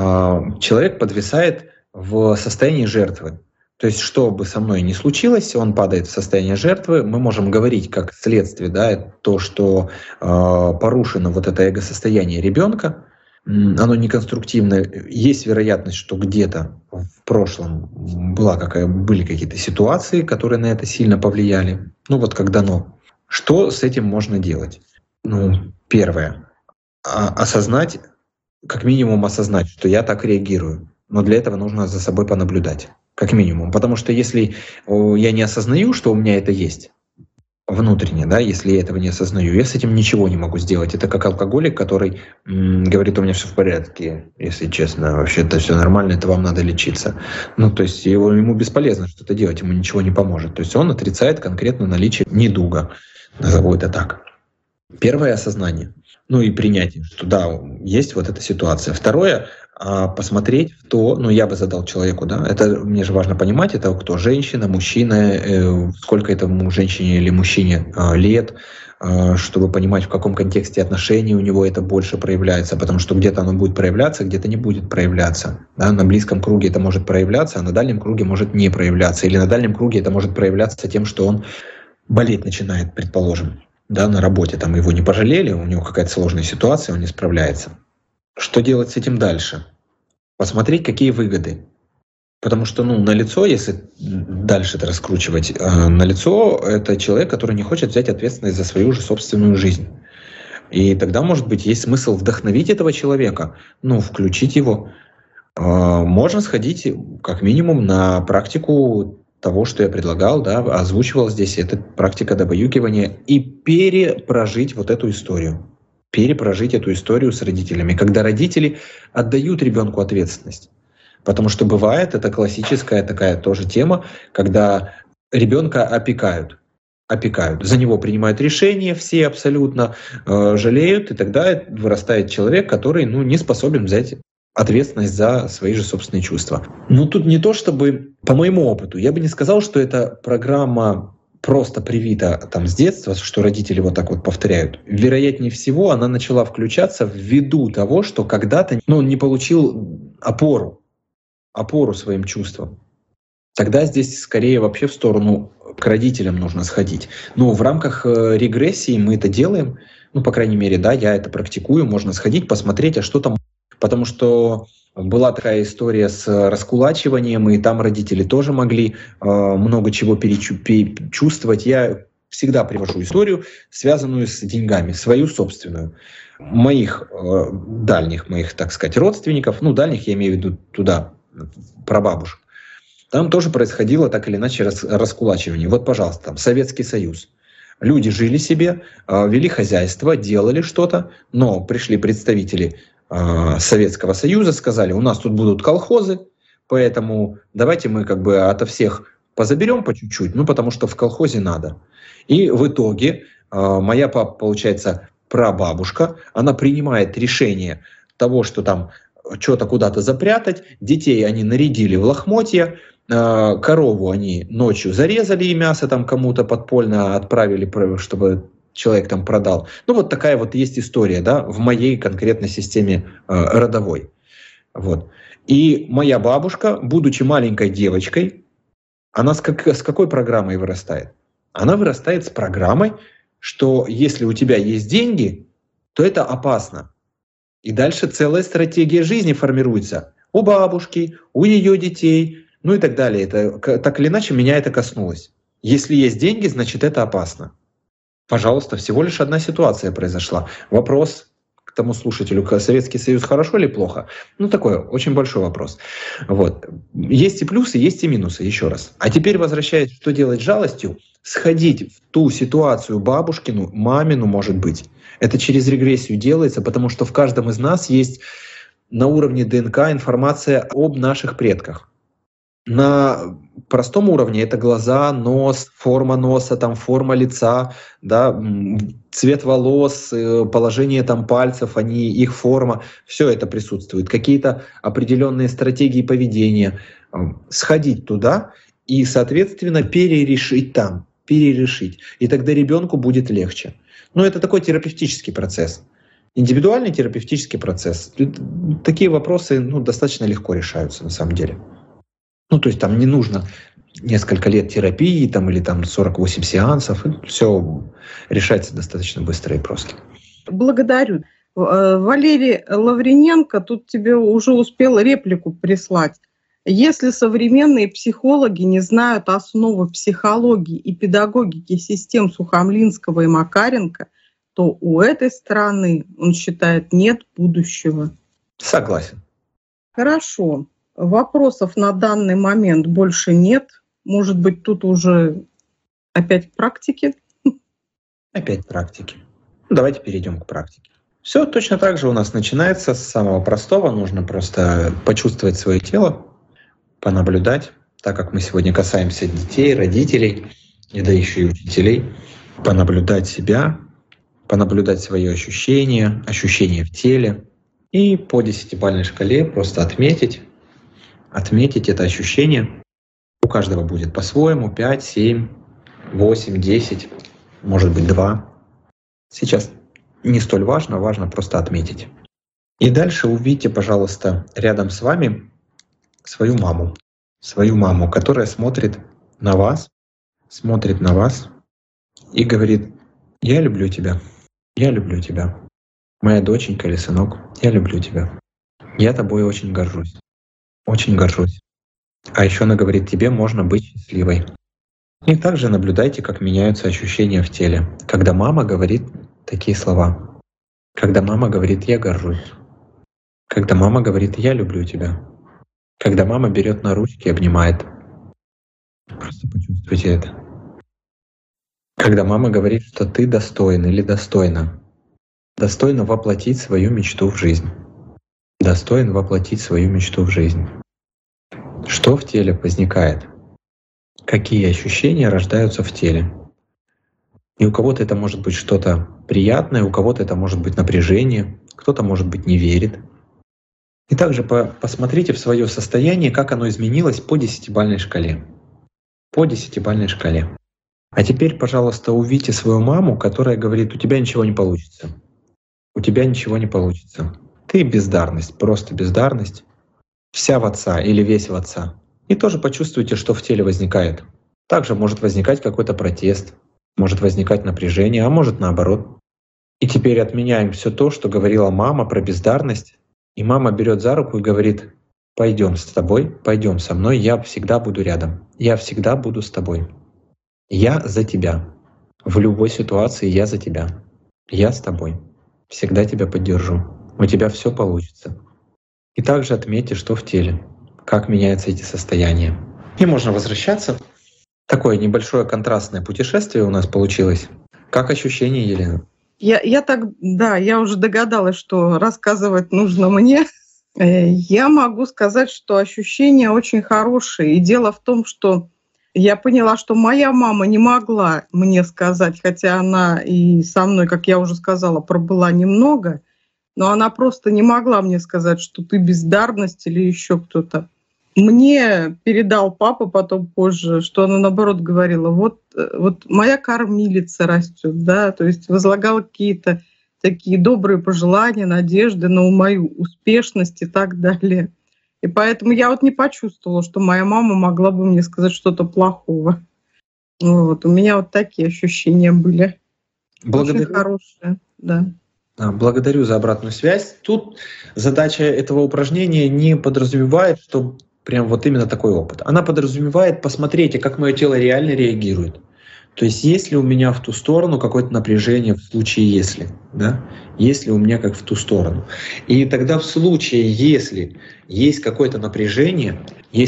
человек подвисает в состоянии жертвы. То есть, что бы со мной ни случилось, он падает в состояние жертвы. Мы можем говорить как следствие, да, то, что порушено вот это эго-состояние ребенка, оно неконструктивно. Есть вероятность, что где-то в прошлом были какие-то ситуации, которые на это сильно повлияли. Ну вот как дано. Что с этим можно делать? Ну, первое. Осознать, как минимум осознать, что я так реагирую. Но для этого нужно за собой понаблюдать. Как минимум. Потому что если я не осознаю, что у меня это есть внутренне, да, если я этого не осознаю, я с этим ничего не могу сделать. Это как алкоголик, который говорит, у меня все в порядке, если честно, вообще-то все нормально, это вам надо лечиться. Ну, то есть ему бесполезно что-то делать, ему ничего не поможет. То есть он отрицает конкретно наличие недуга, назову это так. Первое — осознание. Ну и принятие, что да, есть вот эта ситуация. Второе — посмотреть в то, ну я бы задал человеку, да, это мне же важно понимать, это кто, женщина, мужчина, сколько этому женщине или мужчине лет, чтобы понимать, в каком контексте отношений у него это больше проявляется, потому что где-то оно будет проявляться, где-то не будет проявляться. Да? На близком круге это может проявляться, а на дальнем круге может не проявляться. Или на дальнем круге это может проявляться тем, что он болеть начинает, предположим. Да, на работе там его не пожалели, у него какая-то сложная ситуация, он не справляется. Что делать с этим дальше? Посмотреть, какие выгоды. Потому что, налицо, если дальше это раскручивать, налицо это человек, который не хочет взять ответственность за свою же собственную жизнь. И тогда, может быть, есть смысл вдохновить этого человека, включить его. Можно сходить, как минимум, на практику того, что я предлагал, да, озвучивал здесь, это практика добаюкивания, и перепрожить вот эту историю. Перепрожить эту историю с родителями, когда родители отдают ребенку ответственность. Потому что бывает, это классическая такая тоже тема, когда ребенка опекают. За него принимают решения все абсолютно, жалеют, и тогда вырастает человек, который не способен взять ответственность за свои же собственные чувства. Тут не то чтобы, по моему опыту, я бы не сказал, что эта программа просто привита там с детства, что родители вот так вот повторяют. Вероятнее всего, она начала включаться ввиду того, что когда-то он не получил опору. опору своим чувствам. Тогда здесь скорее вообще в сторону к родителям нужно сходить. Но в рамках регрессии мы это делаем, ну, по крайней мере, да, я это практикую, можно сходить, посмотреть, а что там. Потому что была такая история с раскулачиванием, и там родители тоже могли много чего перечувствовать. Я всегда привожу историю, связанную с деньгами, свою собственную. Моих дальних, моих, так сказать, родственников, ну, дальних я имею в виду туда, прабабушек, там тоже происходило так или иначе раскулачивание. Вот, пожалуйста, там Советский Союз. Люди жили себе, вели хозяйство, делали что-то, но пришли представители Советского Союза, сказали, у нас тут будут колхозы, поэтому давайте мы как бы ото всех позаберем по чуть-чуть, ну потому что в колхозе надо. И в итоге моя папа, получается, прабабушка, она принимает решение того, что там что-то куда-то запрятать, детей они нарядили в лохмотья, корову они ночью зарезали и мясо там кому-то подпольно отправили, чтобы человек там продал. Ну вот такая вот есть история, да, в моей конкретной системе родовой. Вот. И моя бабушка, будучи маленькой девочкой, она с какой программой вырастает? Она вырастает с программой, что если у тебя есть деньги, то это опасно. И дальше целая стратегия жизни формируется у бабушки, у ее детей, ну и так далее. Это, так или иначе, меня это коснулось. Если есть деньги, значит это опасно. Пожалуйста, всего лишь одна ситуация произошла. Вопрос к тому слушателю, Советский Союз хорошо или плохо? Ну такой очень большой вопрос. Вот. Есть и плюсы, есть и минусы, еще раз. А теперь возвращаясь, что делать с жалостью? Сходить в ту ситуацию бабушкину, мамину, может быть. Это через регрессию делается, потому что в каждом из нас есть на уровне ДНК информация об наших предках. На простом уровне это глаза, нос, форма носа, там, форма лица, да, цвет волос, положение там, пальцев, их форма, все это присутствует. Какие-то определенные стратегии поведения. Сходить туда и, соответственно, перерешить там, перерешить. И тогда ребенку будет легче. Но это такой терапевтический процесс. Индивидуальный терапевтический процесс. Такие вопросы достаточно легко решаются на самом деле. Ну, то есть там не нужно несколько лет терапии там, или там 48 сеансов. Все решается достаточно быстро и просто. Благодарю. Валерий Лавриненко тут тебе уже успел реплику прислать. Если современные психологи не знают основы психологии и педагогики систем Сухомлинского и Макаренко, то у этой страны, он считает, нет будущего. Согласен. Хорошо. Вопросов на данный момент больше нет. Может быть, тут уже опять к практике? Опять практики. Давайте перейдем к практике. Все точно так же у нас начинается с самого простого. Нужно просто почувствовать свое тело, понаблюдать, так как мы сегодня касаемся детей, родителей, и да еще и учителей, понаблюдать себя, понаблюдать свои ощущения в теле и по 10-бальной шкале просто отметить это ощущение. У каждого будет по-своему 5, 7, 8, 10, может быть 2. Сейчас не столь важно, важно просто отметить. И дальше увидите, пожалуйста, рядом с вами свою маму, которая смотрит на вас и говорит: «Я люблю тебя, моя доченька или сынок, я люблю тебя, я тобой очень горжусь. А еще она говорит: тебе можно быть счастливой». И также наблюдайте, как меняются ощущения в теле, когда мама говорит такие слова. Когда мама говорит: «Я горжусь». Когда мама говорит: «Я люблю тебя». Когда мама берет на ручки и обнимает. Просто почувствуйте это. Когда мама говорит, что ты достоин или достойна воплотить свою мечту в жизнь. Достоин воплотить свою мечту в жизнь. Что в теле возникает? Какие ощущения рождаются в теле? И у кого-то это может быть что-то приятное, у кого-то это может быть напряжение, кто-то, может быть, не верит. И также посмотрите в свое состояние, как оно изменилось по 10-бальной шкале. По 10-бальной шкале. А теперь, пожалуйста, увидите свою маму, которая говорит: у тебя ничего не получится. У тебя ничего не получится. Ты бездарность, просто бездарность. вся в отца или весь в отца. И тоже почувствуйте, что в теле возникает. Также может возникать какой-то протест, может возникать напряжение, а может наоборот. И теперь отменяем все то, что говорила мама про бездарность. И мама берет за руку и говорит: пойдем с тобой, пойдем со мной, я всегда буду рядом, я всегда буду с тобой. Я за тебя. В любой ситуации я за тебя. Я с тобой. Всегда тебя поддержу. У тебя все получится. И также отметьте, что в теле, как меняются эти состояния. И можно возвращаться. Такое небольшое контрастное путешествие у нас получилось. Как ощущения, Елена? Я уже догадалась, что рассказывать нужно мне. Я могу сказать, что ощущения очень хорошие. И дело в том, что я поняла, что моя мама не могла мне сказать, хотя она и со мной, как я уже сказала, пробыла немного, но она просто не могла мне сказать, что ты бездарность или еще кто-то. Мне передал папа потом позже, что она наоборот говорила: вот моя кормилица растет, да, то есть возлагала какие-то такие добрые пожелания, надежды на мою успешность и так далее. И поэтому я не почувствовала, что моя мама могла бы мне сказать что-то плохого. У меня такие ощущения были. Благодарю. Очень хорошие, да. Благодарю за обратную связь. Тут задача этого упражнения не подразумевает, что прям именно такой опыт. Она подразумевает: посмотрите, как мое тело реально реагирует. То есть есть ли у меня в ту сторону какое-то напряжение в случае если, да? Есть ли у меня как в ту сторону. И тогда в случае, если есть какое-то напряжение,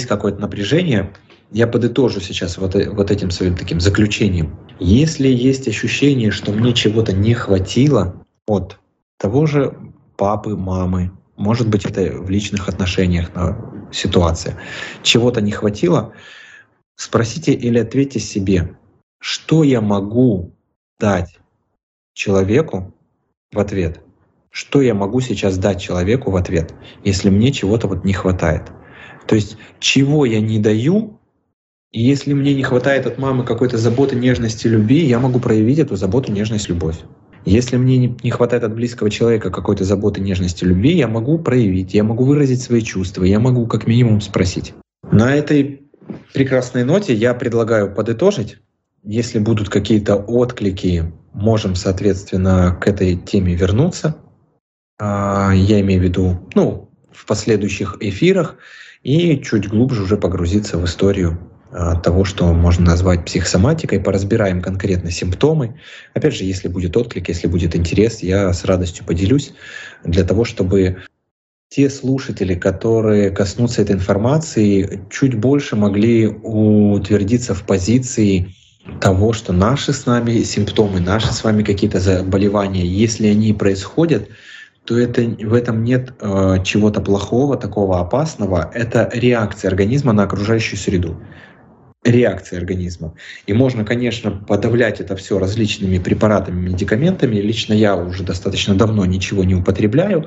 я подытожу сейчас вот этим своим таким заключением. Если есть ощущение, что мне чего-то не хватило от того же папы, мамы, может быть, это в личных отношениях ситуация, чего-то не хватило, спросите или ответьте себе: что я могу дать человеку в ответ? Что я могу сейчас дать человеку в ответ, если мне чего-то не хватает? То есть чего я не даю, и если мне не хватает от мамы какой-то заботы, нежности, любви, я могу проявить эту заботу, нежность, любовь. Если мне не хватает от близкого человека какой-то заботы, нежности, любви, я могу проявить, я могу выразить свои чувства, я могу как минимум спросить. На этой прекрасной ноте я предлагаю подытожить. Если будут какие-то отклики, можем, соответственно, к этой теме вернуться. Я имею в виду, в последующих эфирах, и чуть глубже уже погрузиться в историю того, что можно назвать психосоматикой, поразбираем конкретно симптомы. Опять же, если будет отклик, если будет интерес, я с радостью поделюсь для того, чтобы те слушатели, которые коснутся этой информации, чуть больше могли утвердиться в позиции того, что наши с вами симптомы, наши с вами какие-то заболевания, если они происходят, то в этом нет чего-то плохого, такого опасного. Это реакция организма на окружающую среду. Реакция организма. И можно, конечно, подавлять это все различными препаратами, медикаментами. Лично я уже достаточно давно ничего не употребляю.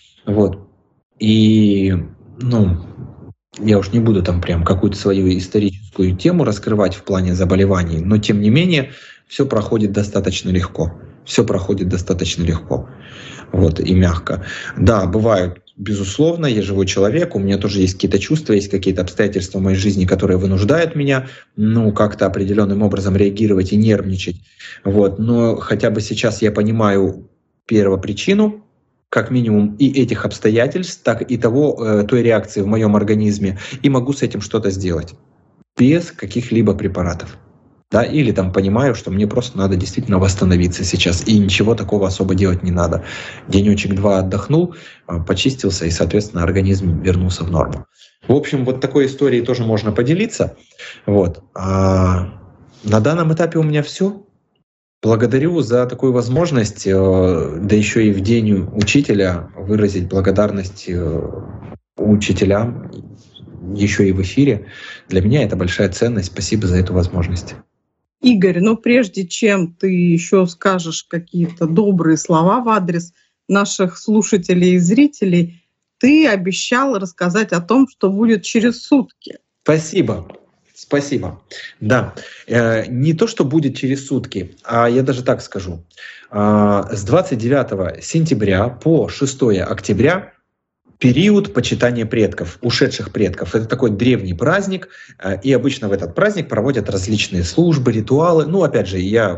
И, я уж не буду там прям какую-то свою историческую тему раскрывать в плане заболеваний, но тем не менее все проходит достаточно легко. И мягко. Да, бывают, безусловно, я живой человек, у меня тоже есть какие-то чувства, есть какие-то обстоятельства в моей жизни, которые вынуждают меня, как-то определенным образом реагировать и нервничать. Но хотя бы сейчас я понимаю первопричину, как минимум и этих обстоятельств, так и той реакции в моем организме, и могу с этим что-то сделать без каких-либо препаратов. Да, или понимаю, что мне просто надо действительно восстановиться сейчас, и ничего такого особо делать не надо. Денечек-два отдохнул, почистился, и, соответственно, организм вернулся в норму. В общем, такой историей тоже можно поделиться. На данном этапе у меня все. Благодарю за такую возможность, да еще и в День учителя, выразить благодарность учителям еще и в эфире. Для меня это большая ценность. Спасибо за эту возможность. Игорь, прежде чем ты еще скажешь какие-то добрые слова в адрес наших слушателей и зрителей, ты обещал рассказать о том, что будет через сутки. Спасибо. Да, не то, что будет через сутки, а я даже так скажу. С 29 сентября по 6 октября период почитания предков, ушедших предков. Это такой древний праздник, и обычно в этот праздник проводят различные службы, ритуалы. Ну, опять же, я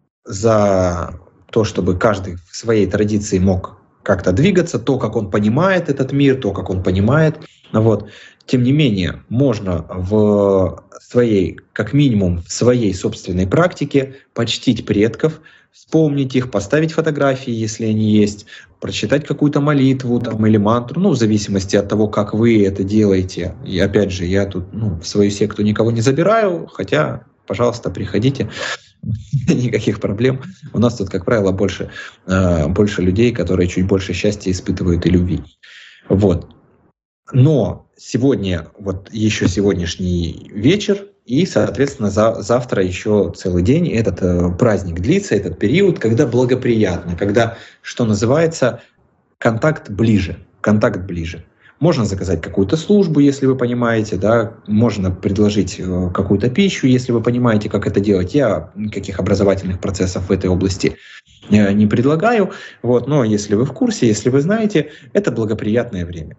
за то, чтобы каждый в своей традиции мог как-то двигаться, то, как он понимает этот мир, то, как он понимает. Вот. Тем не менее, можно в своей, как минимум, в своей собственной практике почтить предков, вспомнить их, поставить фотографии, если они есть, прочитать какую-то молитву там, или мантру, ну, в зависимости от того, как вы это делаете. И опять же, я тут в свою секту никого не забираю, хотя, пожалуйста, приходите. Никаких проблем. У нас тут, как правило, больше людей, которые чуть больше счастья испытывают и любви. Вот. Но сегодня, вот еще сегодняшний вечер, и, соответственно, завтра еще целый день этот праздник длится, этот период, когда благоприятно, когда, что называется, контакт ближе. Можно заказать какую-то службу, если вы понимаете, да, можно предложить какую-то пищу, если вы понимаете, как это делать. Я никаких образовательных процессов в этой области не предлагаю, вот, но если вы в курсе, если вы знаете, это благоприятное время.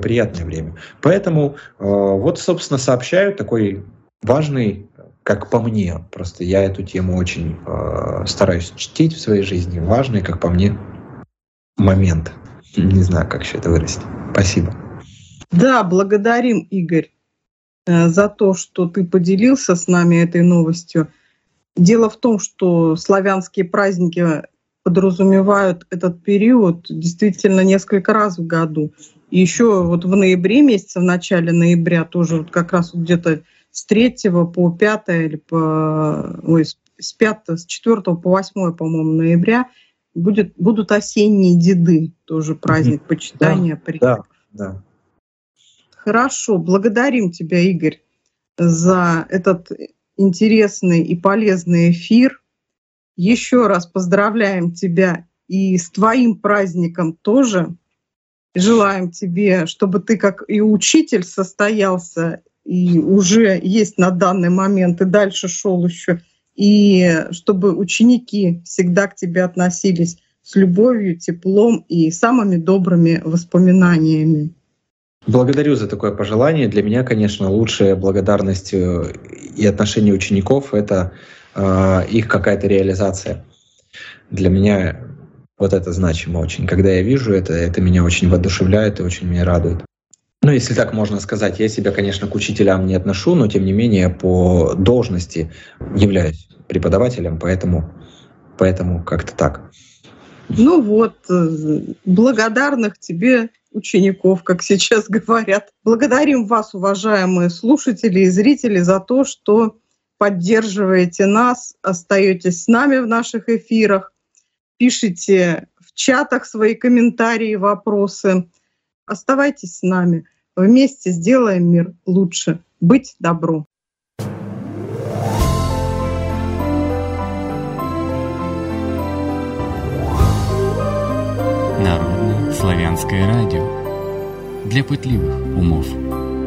Поэтому вот, собственно, сообщаю такой важный, как по мне, просто я эту тему очень стараюсь чтить в своей жизни, важный, как по мне, момент. Не знаю, как еще это выразить. Спасибо. Да, благодарим, Игорь, за то, что ты поделился с нами этой новостью. Дело в том, что славянские праздники подразумевают этот период действительно несколько раз в году. И еще вот в ноябре месяце, в начале ноября, тоже вот как раз вот где-то с 3 по 5 или с 4 по 8, по-моему, ноября будут осенние деды, тоже праздник почитания предков. Да. Хорошо, благодарим тебя, Игорь, за этот интересный и полезный эфир. Еще раз поздравляем тебя и с твоим праздником тоже. Желаем тебе, чтобы ты, как и учитель, состоялся и уже есть на данный момент, и дальше шел еще, и чтобы ученики всегда к тебе относились с любовью, теплом и самыми добрыми воспоминаниями. Благодарю за такое пожелание. Для меня, конечно, лучшая благодарность и отношение учеников — это их какая-то реализация. Для меня вот это значимо очень. Когда я вижу это меня очень воодушевляет и очень меня радует. Ну, если так можно сказать, я себя, конечно, к учителям не отношу, но тем не менее по должности являюсь преподавателем, поэтому как-то так. Ну вот, благодарных тебе учеников, как сейчас говорят. Благодарим вас, уважаемые слушатели и зрители, за то, что поддерживаете нас, остаетесь с нами в наших эфирах, пишите в чатах свои комментарии, вопросы. Оставайтесь с нами. Вместе сделаем мир лучше. Быть добру. Народное славянское радио для пытливых умов.